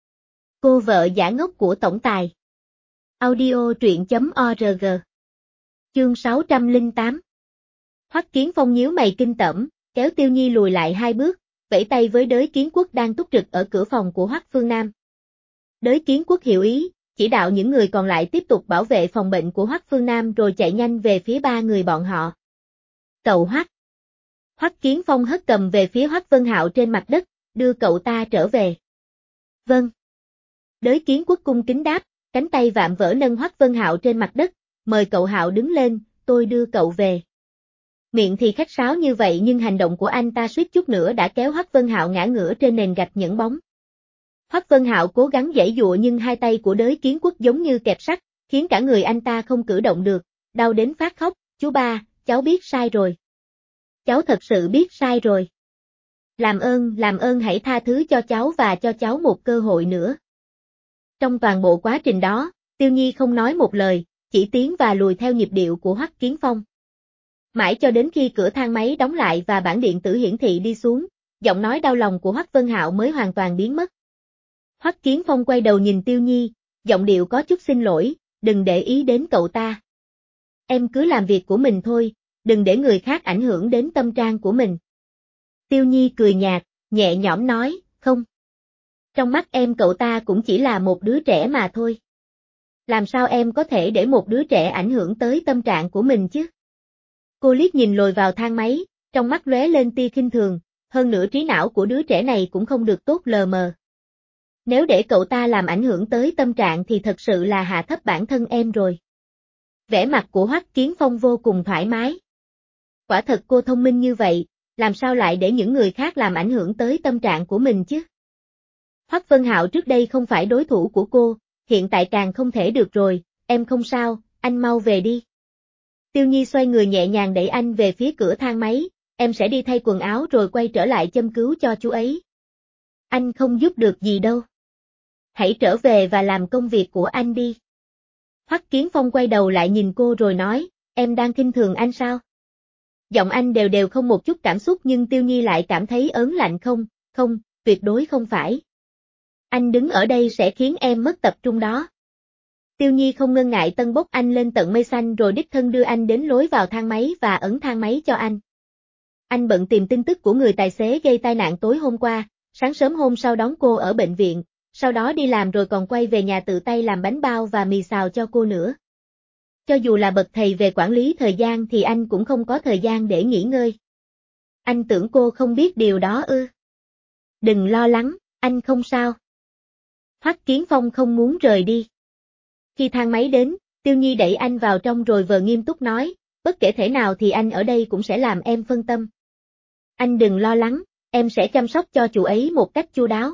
Cô vợ giả ngốc của tổng tài. Audio truyện.org. Chương 608. Hoắc Kiến Phong nhíu mày kinh tởm, kéo Tiêu Nhi lùi lại hai bước, vẫy tay với Đới Kiến Quốc đang túc trực ở cửa phòng của Hoắc Phương Nam. Đới Kiến Quốc hiểu ý, chỉ đạo những người còn lại tiếp tục bảo vệ phòng bệnh của Hoắc Phương Nam rồi chạy nhanh về phía ba người bọn họ. Cậu Hoắc, Hoắc Kiến Phong hất cầm về phía Hoắc Vân Hạo trên mặt đất, đưa cậu ta trở về. Vâng. Đới Kiến Quốc cung kính đáp, cánh tay vạm vỡ nâng Hoắc Vân Hạo trên mặt đất, mời cậu Hạo đứng lên, tôi đưa cậu về. Miệng thì khách sáo như vậy nhưng hành động của anh ta suýt chút nữa đã kéo Hoắc Vân Hạo ngã ngửa trên nền gạch nhẫn bóng. Hoắc Vân Hạo cố gắng giãy giụa nhưng hai tay của Đới Kiến Quốc giống như kẹp sắt, khiến cả người anh ta không cử động được, đau đến phát khóc, chú ba, cháu biết sai rồi. Cháu thật sự biết sai rồi. Làm ơn hãy tha thứ cho cháu và cho cháu một cơ hội nữa. Trong toàn bộ quá trình đó, Tiêu Nhi không nói một lời, chỉ tiến và lùi theo nhịp điệu của Hoắc Kiến Phong. Mãi cho đến khi cửa thang máy đóng lại và bảng điện tử hiển thị đi xuống, giọng nói đau lòng của Hoắc Vân Hạo mới hoàn toàn biến mất. Hoắc Kiến Phong quay đầu nhìn Tiêu Nhi, giọng điệu có chút xin lỗi, đừng để ý đến cậu ta. Em cứ làm việc của mình thôi, đừng để người khác ảnh hưởng đến tâm trạng của mình. Tiêu Nhi cười nhạt, nhẹ nhõm nói, không. Trong mắt em cậu ta cũng chỉ là một đứa trẻ mà thôi. Làm sao em có thể để một đứa trẻ ảnh hưởng tới tâm trạng của mình chứ? Cô liếc nhìn lồi vào thang máy, trong mắt lóe lên tia khinh thường, hơn nữa trí não của đứa trẻ này cũng không được tốt lờ mờ. Nếu để cậu ta làm ảnh hưởng tới tâm trạng thì thật sự là hạ thấp bản thân em rồi. Vẻ mặt của Hoắc Kiến Phong vô cùng thoải mái. Quả thật cô thông minh như vậy, làm sao lại để những người khác làm ảnh hưởng tới tâm trạng của mình chứ? Hoắc Vân Hạo trước đây không phải đối thủ của cô, hiện tại càng không thể được rồi, em không sao, anh mau về đi. Tiêu Nhi xoay người nhẹ nhàng đẩy anh về phía cửa thang máy, em sẽ đi thay quần áo rồi quay trở lại châm cứu cho chú ấy. Anh không giúp được gì đâu. Hãy trở về và làm công việc của anh đi. Hoắc Kiến Phong quay đầu lại nhìn cô rồi nói, em đang khinh thường anh sao? Giọng anh đều đều không một chút cảm xúc nhưng Tiêu Nhi lại cảm thấy ớn lạnh không, tuyệt đối không phải. Anh đứng ở đây sẽ khiến em mất tập trung đó. Tiêu Nhi không ngần ngại tân bốc anh lên tận mây xanh rồi đích thân đưa anh đến lối vào thang máy và ấn thang máy cho anh. Anh bận tìm tin tức của người tài xế gây tai nạn tối hôm qua, sáng sớm hôm sau đón cô ở bệnh viện, sau đó đi làm rồi còn quay về nhà tự tay làm bánh bao và mì xào cho cô nữa. Cho dù là bậc thầy về quản lý thời gian thì anh cũng không có thời gian để nghỉ ngơi. Anh tưởng cô không biết điều đó ư? Đừng lo lắng, anh không sao. Hoắc Kiến Phong không muốn rời đi. Khi thang máy đến, Tiêu Nhi đẩy anh vào trong rồi vờ nghiêm túc nói, bất kể thể nào thì anh ở đây cũng sẽ làm em phân tâm. Anh đừng lo lắng, em sẽ chăm sóc cho chú ấy một cách chu đáo.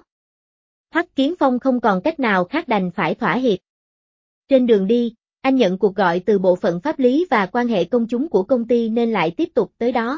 Hoắc Kiến Phong không còn cách nào khác đành phải thỏa hiệp. Trên đường đi, anh nhận cuộc gọi từ bộ phận pháp lý và quan hệ công chúng của công ty nên lại tiếp tục tới đó.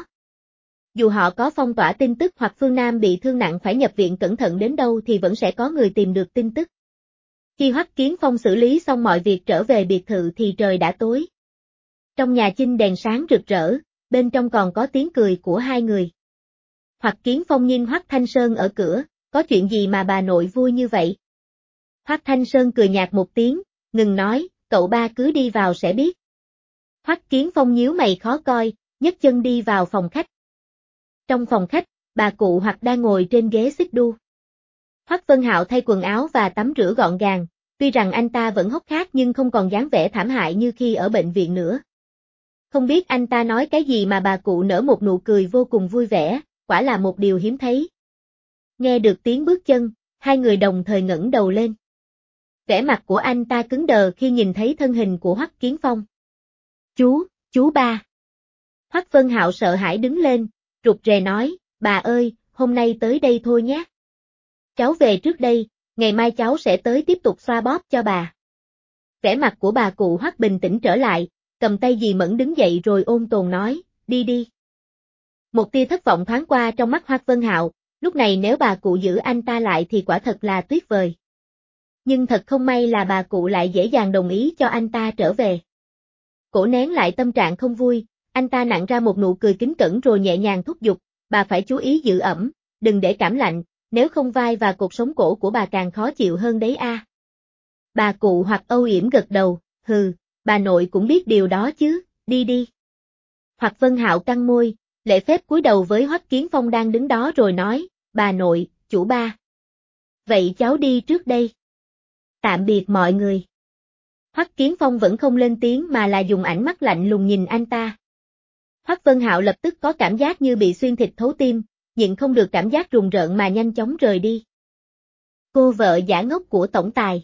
Dù họ có phong tỏa tin tức hoặc Phương Nam bị thương nặng phải nhập viện cẩn thận đến đâu thì vẫn sẽ có người tìm được tin tức. Khi Hoắc Kiến Phong xử lý xong mọi việc trở về biệt thự thì trời đã tối. Trong nhà Chinh đèn sáng rực rỡ, bên trong còn có tiếng cười của hai người. Hoắc Kiến Phong nhìn Hoắc Thanh Sơn ở cửa, có chuyện gì mà bà nội vui như vậy? Hoắc Thanh Sơn cười nhạt một tiếng, ngừng nói, cậu ba cứ đi vào sẽ biết. Hoắc Kiến Phong nhíu mày khó coi, nhấc chân đi vào phòng khách. Trong phòng khách, bà cụ Hoắc đang ngồi trên ghế xích đu. Hoắc Vân Hạo thay quần áo và tắm rửa gọn gàng, tuy rằng anh ta vẫn hốc hác nhưng không còn dáng vẻ thảm hại như khi ở bệnh viện nữa. Không biết anh ta nói cái gì mà bà cụ nở một nụ cười vô cùng vui vẻ, quả là một điều hiếm thấy. Nghe được tiếng bước chân, hai người đồng thời ngẩng đầu lên. Vẻ mặt của anh ta cứng đờ khi nhìn thấy thân hình của Hoắc Kiến Phong. Chú ba. Hoắc Vân Hạo sợ hãi đứng lên, rụt rè nói, bà ơi, hôm nay tới đây thôi nhé. Cháu về trước đây, ngày mai cháu sẽ tới tiếp tục xoa bóp cho bà. Vẻ mặt của bà cụ Hoắc bình tĩnh trở lại, cầm tay dì Mẫn đứng dậy rồi ôn tồn nói, đi đi. Một tia thất vọng thoáng qua trong mắt Hoắc Vân Hạo, lúc này nếu bà cụ giữ anh ta lại thì quả thật là tuyệt vời. Nhưng thật không may là bà cụ lại dễ dàng đồng ý cho anh ta trở về. Cổ nén lại tâm trạng không vui, anh ta nặn ra một nụ cười kính cẩn rồi nhẹ nhàng thúc giục, bà phải chú ý giữ ẩm, đừng để cảm lạnh, nếu không vai và cột sống cổ của bà càng khó chịu hơn đấy a. Bà cụ Hoắc âu yểm gật đầu, hừ, bà nội cũng biết điều đó chứ, đi đi. Hoắc Vân Hạo căng môi, lễ phép cúi đầu với Hoắc Kiến Phong đang đứng đó rồi nói, bà nội, chủ ba. Vậy cháu đi trước đây. Tạm biệt mọi người. Hoắc Kiến Phong vẫn không lên tiếng mà là dùng ánh mắt lạnh lùng nhìn anh ta. Hoắc Vân Hạo lập tức có cảm giác như bị xuyên thịt thấu tim, nhịn không được cảm giác rùng rợn mà nhanh chóng rời đi. Cô vợ giả ngốc của tổng tài.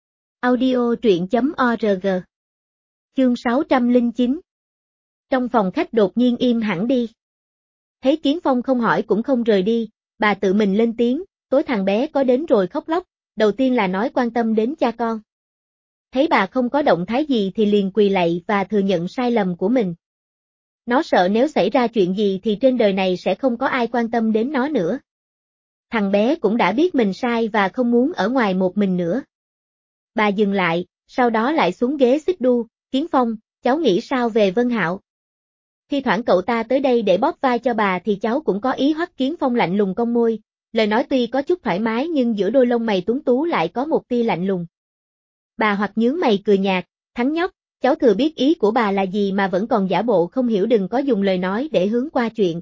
Audio truyện.org. Chương 609. Trong phòng khách đột nhiên im hẳn đi. Thấy Kiến Phong không hỏi cũng không rời đi, bà tự mình lên tiếng, tối thằng bé có đến rồi khóc lóc, đầu tiên là nói quan tâm đến cha con. Thấy bà không có động thái gì thì liền quỳ lạy và thừa nhận sai lầm của mình. Nó sợ nếu xảy ra chuyện gì thì trên đời này sẽ không có ai quan tâm đến nó nữa. Thằng bé cũng đã biết mình sai và không muốn ở ngoài một mình nữa. Bà dừng lại, sau đó lại xuống ghế xích đu, Kiến Phong, cháu nghĩ sao về Vân Hạo? Khi thoảng cậu ta tới đây để bóp vai cho bà thì cháu cũng có ý. Hoắc Kiến Phong lạnh lùng cong môi, lời nói tuy có chút thoải mái nhưng giữa đôi lông mày tuấn tú lại có một tia lạnh lùng. Bà hoặc nhướng mày cười nhạt, thằng nhóc, cháu thừa biết ý của bà là gì mà vẫn còn giả bộ không hiểu, đừng có dùng lời nói để hướng qua chuyện.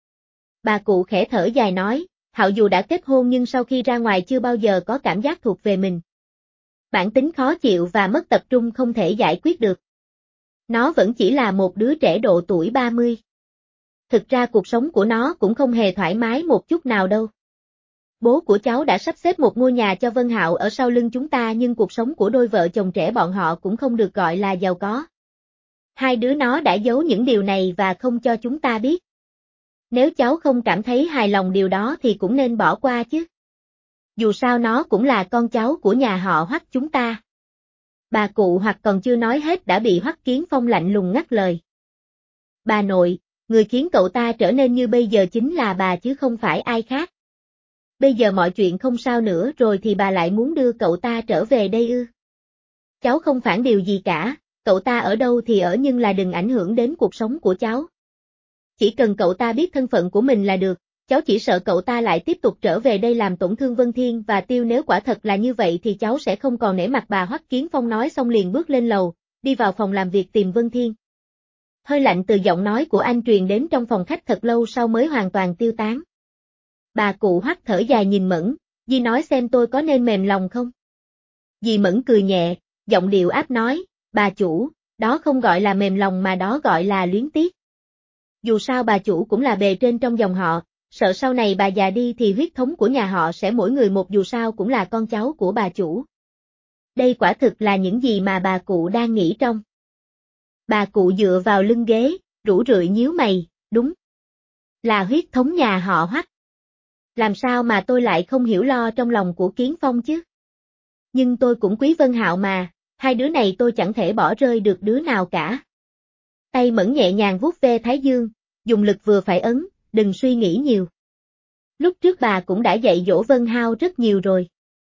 Bà cụ khẽ thở dài nói, Hạo dù đã kết hôn nhưng sau khi ra ngoài chưa bao giờ có cảm giác thuộc về mình. Bản tính khó chịu và mất tập trung không thể giải quyết được. Nó vẫn chỉ là một đứa trẻ độ tuổi 30. Thực ra cuộc sống của nó cũng không hề thoải mái một chút nào đâu. Bố của cháu đã sắp xếp một ngôi nhà cho Vân Hạo ở sau lưng chúng ta nhưng cuộc sống của đôi vợ chồng trẻ bọn họ cũng không được gọi là giàu có. Hai đứa nó đã giấu những điều này và không cho chúng ta biết. Nếu cháu không cảm thấy hài lòng điều đó thì cũng nên bỏ qua chứ. Dù sao nó cũng là con cháu của nhà họ Hoắc chúng ta. Bà cụ Hoắc còn chưa nói hết đã bị Hoắc Kiến Phong lạnh lùng ngắt lời. Bà nội, người khiến cậu ta trở nên như bây giờ chính là bà chứ không phải ai khác. Bây giờ mọi chuyện không sao nữa rồi thì bà lại muốn đưa cậu ta trở về đây ư? Cháu không phản điều gì cả, cậu ta ở đâu thì ở nhưng là đừng ảnh hưởng đến cuộc sống của cháu. Chỉ cần cậu ta biết thân phận của mình là được, cháu chỉ sợ cậu ta lại tiếp tục trở về đây làm tổn thương Vân Thiên và Tiêu, nếu quả thật là như vậy thì cháu sẽ không còn nể mặt bà. Hoắc Kiến Phong nói xong liền bước lên lầu, đi vào phòng làm việc tìm Vân Thiên. Hơi lạnh từ giọng nói của anh truyền đến trong phòng khách thật lâu sau mới hoàn toàn tiêu tán. Bà cụ Hoắc thở dài nhìn Mẫn, dì nói xem tôi có nên mềm lòng không? Dì Mẫn cười nhẹ, giọng điệu áp nói, bà chủ, đó không gọi là mềm lòng mà đó gọi là luyến tiếc. Dù sao bà chủ cũng là bề trên trong dòng họ, sợ sau này bà già đi thì huyết thống của nhà họ sẽ mỗi người một, dù sao cũng là con cháu của bà chủ. Đây quả thực là những gì mà bà cụ đang nghĩ trong. Bà cụ dựa vào lưng ghế, rũ rượi nhíu mày, đúng. Là huyết thống nhà họ Hoắc. Làm sao mà tôi lại không hiểu lo trong lòng của Kiến Phong chứ? Nhưng tôi cũng quý Vân Hạo mà, hai đứa này tôi chẳng thể bỏ rơi được đứa nào cả. Tay Mẫn nhẹ nhàng vuốt ve thái dương, dùng lực vừa phải ấn, đừng suy nghĩ nhiều. Lúc trước bà cũng đã dạy dỗ Vân Hạo rất nhiều rồi.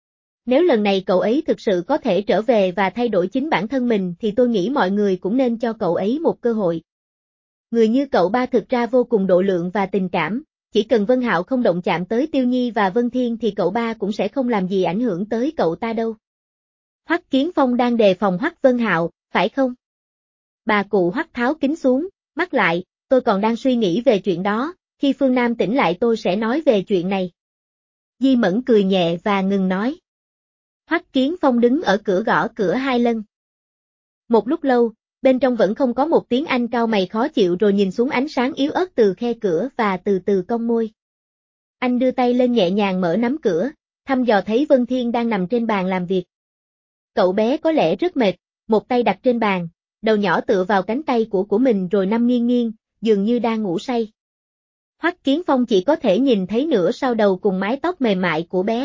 Nếu lần này cậu ấy thực sự có thể trở về và thay đổi chính bản thân mình thì tôi nghĩ mọi người cũng nên cho cậu ấy một cơ hội. Người như cậu ba thực ra vô cùng độ lượng và tình cảm, chỉ cần Vân Hạo không động chạm tới Tiêu Nhi và Vân Thiên thì cậu ba cũng sẽ không làm gì ảnh hưởng tới cậu ta đâu. Hoắc Kiến Phong đang đề phòng Hoắc Vân Hạo, phải không? Bà cụ Hoắc tháo kính xuống, mắt lại, tôi còn đang suy nghĩ về chuyện đó, khi Phương Nam tỉnh lại tôi sẽ nói về chuyện này. Di Mẫn cười nhẹ và ngừng nói. Hoắc Kiến Phong đứng ở cửa gõ cửa hai lần. Một lúc lâu, bên trong vẫn không có một tiếng, anh cau mày khó chịu rồi nhìn xuống ánh sáng yếu ớt từ khe cửa và từ từ cong môi. Anh đưa tay lên nhẹ nhàng mở nắm cửa, thăm dò thấy Vân Thiên đang nằm trên bàn làm việc. Cậu bé có lẽ rất mệt, một tay đặt trên bàn, đầu nhỏ tựa vào cánh tay của mình rồi nằm nghiêng nghiêng, dường như đang ngủ say. Hoắc Kiến Phong chỉ có thể nhìn thấy nửa sau đầu cùng mái tóc mềm mại của bé.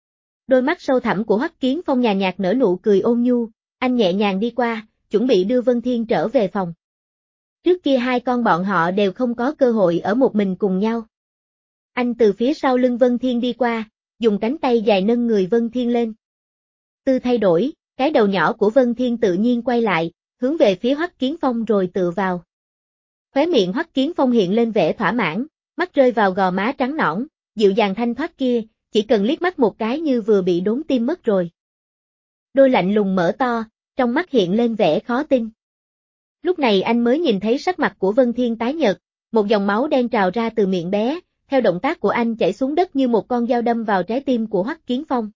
Đôi mắt sâu thẳm của Hoắc Kiến Phong nhàn nhạt nở nụ cười ôn nhu, anh nhẹ nhàng đi qua, chuẩn bị đưa Vân Thiên trở về phòng. Trước kia hai con bọn họ đều không có cơ hội ở một mình cùng nhau. Anh từ phía sau lưng Vân Thiên đi qua, dùng cánh tay dài nâng người Vân Thiên lên. Tư thay đổi, cái đầu nhỏ của Vân Thiên tự nhiên quay lại, hướng về phía Hoắc Kiến Phong rồi tựa vào. Khóe miệng Hoắc Kiến Phong hiện lên vẻ thỏa mãn, mắt rơi vào gò má trắng nõn, dịu dàng thanh thoát kia, chỉ cần liếc mắt một cái như vừa bị đốn tim mất rồi. Đôi lạnh lùng mở to, trong mắt hiện lên vẻ khó tin. Lúc này anh mới nhìn thấy sắc mặt của Vân Thiên tái nhợt, một dòng máu đen trào ra từ miệng bé, theo động tác của anh chảy xuống đất như một con dao đâm vào trái tim của Hoắc Kiến Phong.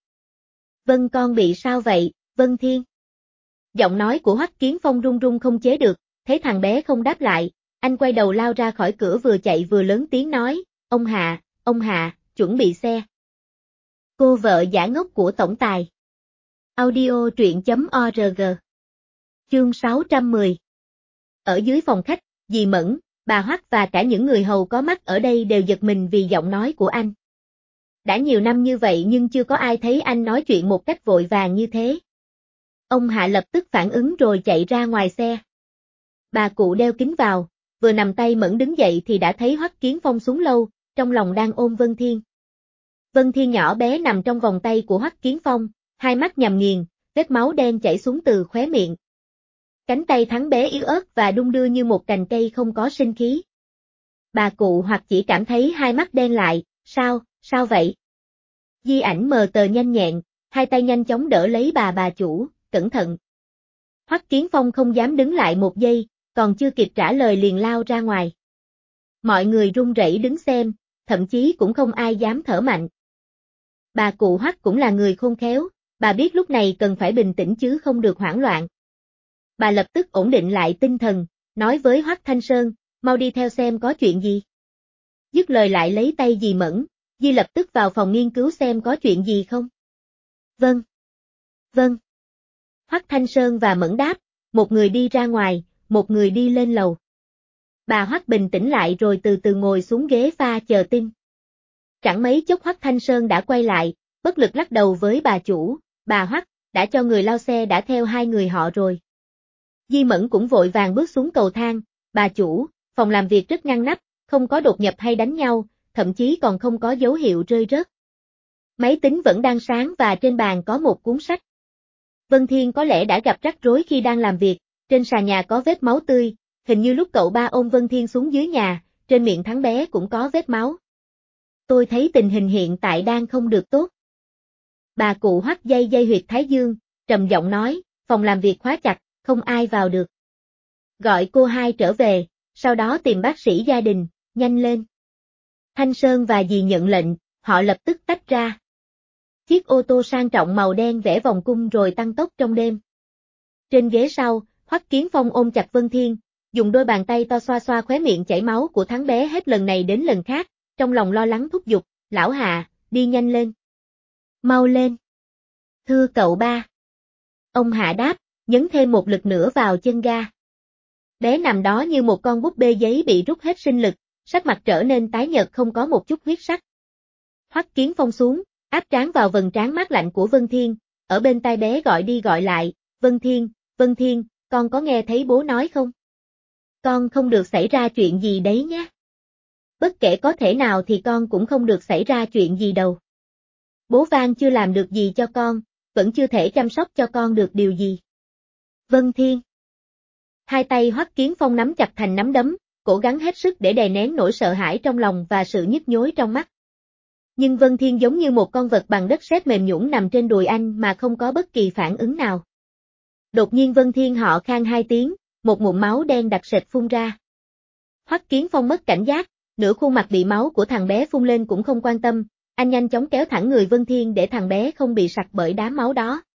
Vân con bị sao vậy, Vân Thiên? Giọng nói của Hoắc Kiến Phong run run không chế được, thấy thằng bé không đáp lại, Anh quay đầu lao ra khỏi cửa vừa chạy vừa lớn tiếng nói, ông Hạ, chuẩn bị xe. Cô vợ giả ngốc của tổng tài. Audio truyện.org. Chương 610. Ở dưới phòng khách, dì Mẫn, bà Hoắc và cả những người hầu có mắt ở đây đều giật mình vì giọng nói của anh. Đã nhiều năm như vậy nhưng chưa có ai thấy anh nói chuyện một cách vội vàng như thế. Ông Hạ lập tức phản ứng rồi chạy ra ngoài xe. Bà cụ đeo kính vào, vừa nằm tay Mẫn đứng dậy thì đã thấy Hoắc Kiến Phong xuống lâu, trong lòng đang ôm Vân Thiên. Vân Thiên nhỏ bé nằm trong vòng tay của Hoắc Kiến Phong, hai mắt nhằm nghiền, vết máu đen chảy xuống từ khóe miệng. Cánh tay thắng bé yếu ớt và đung đưa như một cành cây không có sinh khí. Bà cụ hoặc chỉ cảm thấy hai mắt đen lại, sao vậy? Di ảnh mờ tờ nhanh nhẹn, hai tay nhanh chóng đỡ lấy bà chủ, cẩn thận. Hoắc Kiến Phong không dám đứng lại một giây, còn chưa kịp trả lời liền lao ra ngoài. Mọi người run rẩy đứng xem, thậm chí cũng không ai dám thở mạnh. Bà cụ Hoắc cũng là người khôn khéo, bà biết lúc này cần phải bình tĩnh chứ không được hoảng loạn. Bà lập tức ổn định lại tinh thần, nói với Hoắc Thanh Sơn, mau đi theo xem có chuyện gì. Dứt lời lại lấy tay dì Mẫn, Di lập tức vào phòng nghiên cứu xem có chuyện gì không. Vâng. Hoắc Thanh Sơn và Mẫn đáp, một người đi ra ngoài, một người đi lên lầu. Bà Hoắc bình tĩnh lại rồi từ từ ngồi xuống ghế pha chờ tin. Chẳng mấy chốc Hoắc Thanh Sơn đã quay lại, bất lực lắc đầu với bà chủ, bà Hoắc, đã cho người lau xe đã theo hai người họ rồi. Di Mẫn cũng vội vàng bước xuống cầu thang, bà chủ, phòng làm việc rất ngăn nắp, không có đột nhập hay đánh nhau, thậm chí còn không có dấu hiệu rơi rớt. Máy tính vẫn đang sáng và trên bàn có một cuốn sách. Vân Thiên có lẽ đã gặp rắc rối khi đang làm việc, trên sàn nhà có vết máu tươi, hình như lúc cậu ba ôm Vân Thiên xuống dưới nhà, trên miệng thắng bé cũng có vết máu. Tôi thấy tình hình hiện tại đang không được tốt. Bà cụ Hoắc dây huyệt thái dương, trầm giọng nói, phòng làm việc khóa chặt, không ai vào được. Gọi cô hai trở về, sau đó tìm bác sĩ gia đình, nhanh lên. Thanh Sơn và dì nhận lệnh, họ lập tức tách ra. Chiếc ô tô sang trọng màu đen vẽ vòng cung rồi tăng tốc trong đêm. Trên ghế sau, Hoắc Kiến Phong ôm chặt Vân Thiên, dùng đôi bàn tay to xoa xoa khóe miệng chảy máu của thắng bé hết lần này đến lần khác, trong lòng lo lắng thúc giục, lão Hạ, đi nhanh lên. Mau lên. Thưa cậu ba. Ông Hạ đáp, nhấn thêm một lực nữa vào chân ga. Bé nằm đó như một con búp bê giấy bị rút hết sinh lực, sắc mặt trở nên tái nhợt không có một chút huyết sắc. Hoắc Kiến Phong xuống, áp trán vào vầng trán mát lạnh của Vân Thiên, ở bên tai bé gọi đi gọi lại, Vân Thiên, con có nghe thấy bố nói không? Con không được xảy ra chuyện gì đấy nhé. Bất kể có thể nào thì con cũng không được xảy ra chuyện gì đâu. Bố Vang chưa làm được gì cho con, vẫn chưa thể chăm sóc cho con được điều gì. Vân Thiên. Hai tay Hoắc Kiến Phong nắm chặt thành nắm đấm, cố gắng hết sức để đè nén nỗi sợ hãi trong lòng và sự nhức nhối trong mắt. Nhưng Vân Thiên giống như một con vật bằng đất sét mềm nhũn nằm trên đùi anh mà không có bất kỳ phản ứng nào. Đột nhiên Vân Thiên họ khan hai tiếng, một ngụm máu đen đặc sệt phun ra. Hoắc Kiến Phong mất cảnh giác, nửa khuôn mặt bị máu của thằng bé phun lên cũng không quan tâm, anh nhanh chóng kéo thẳng người Vân Thiên để thằng bé không bị sặc bởi đám máu đó.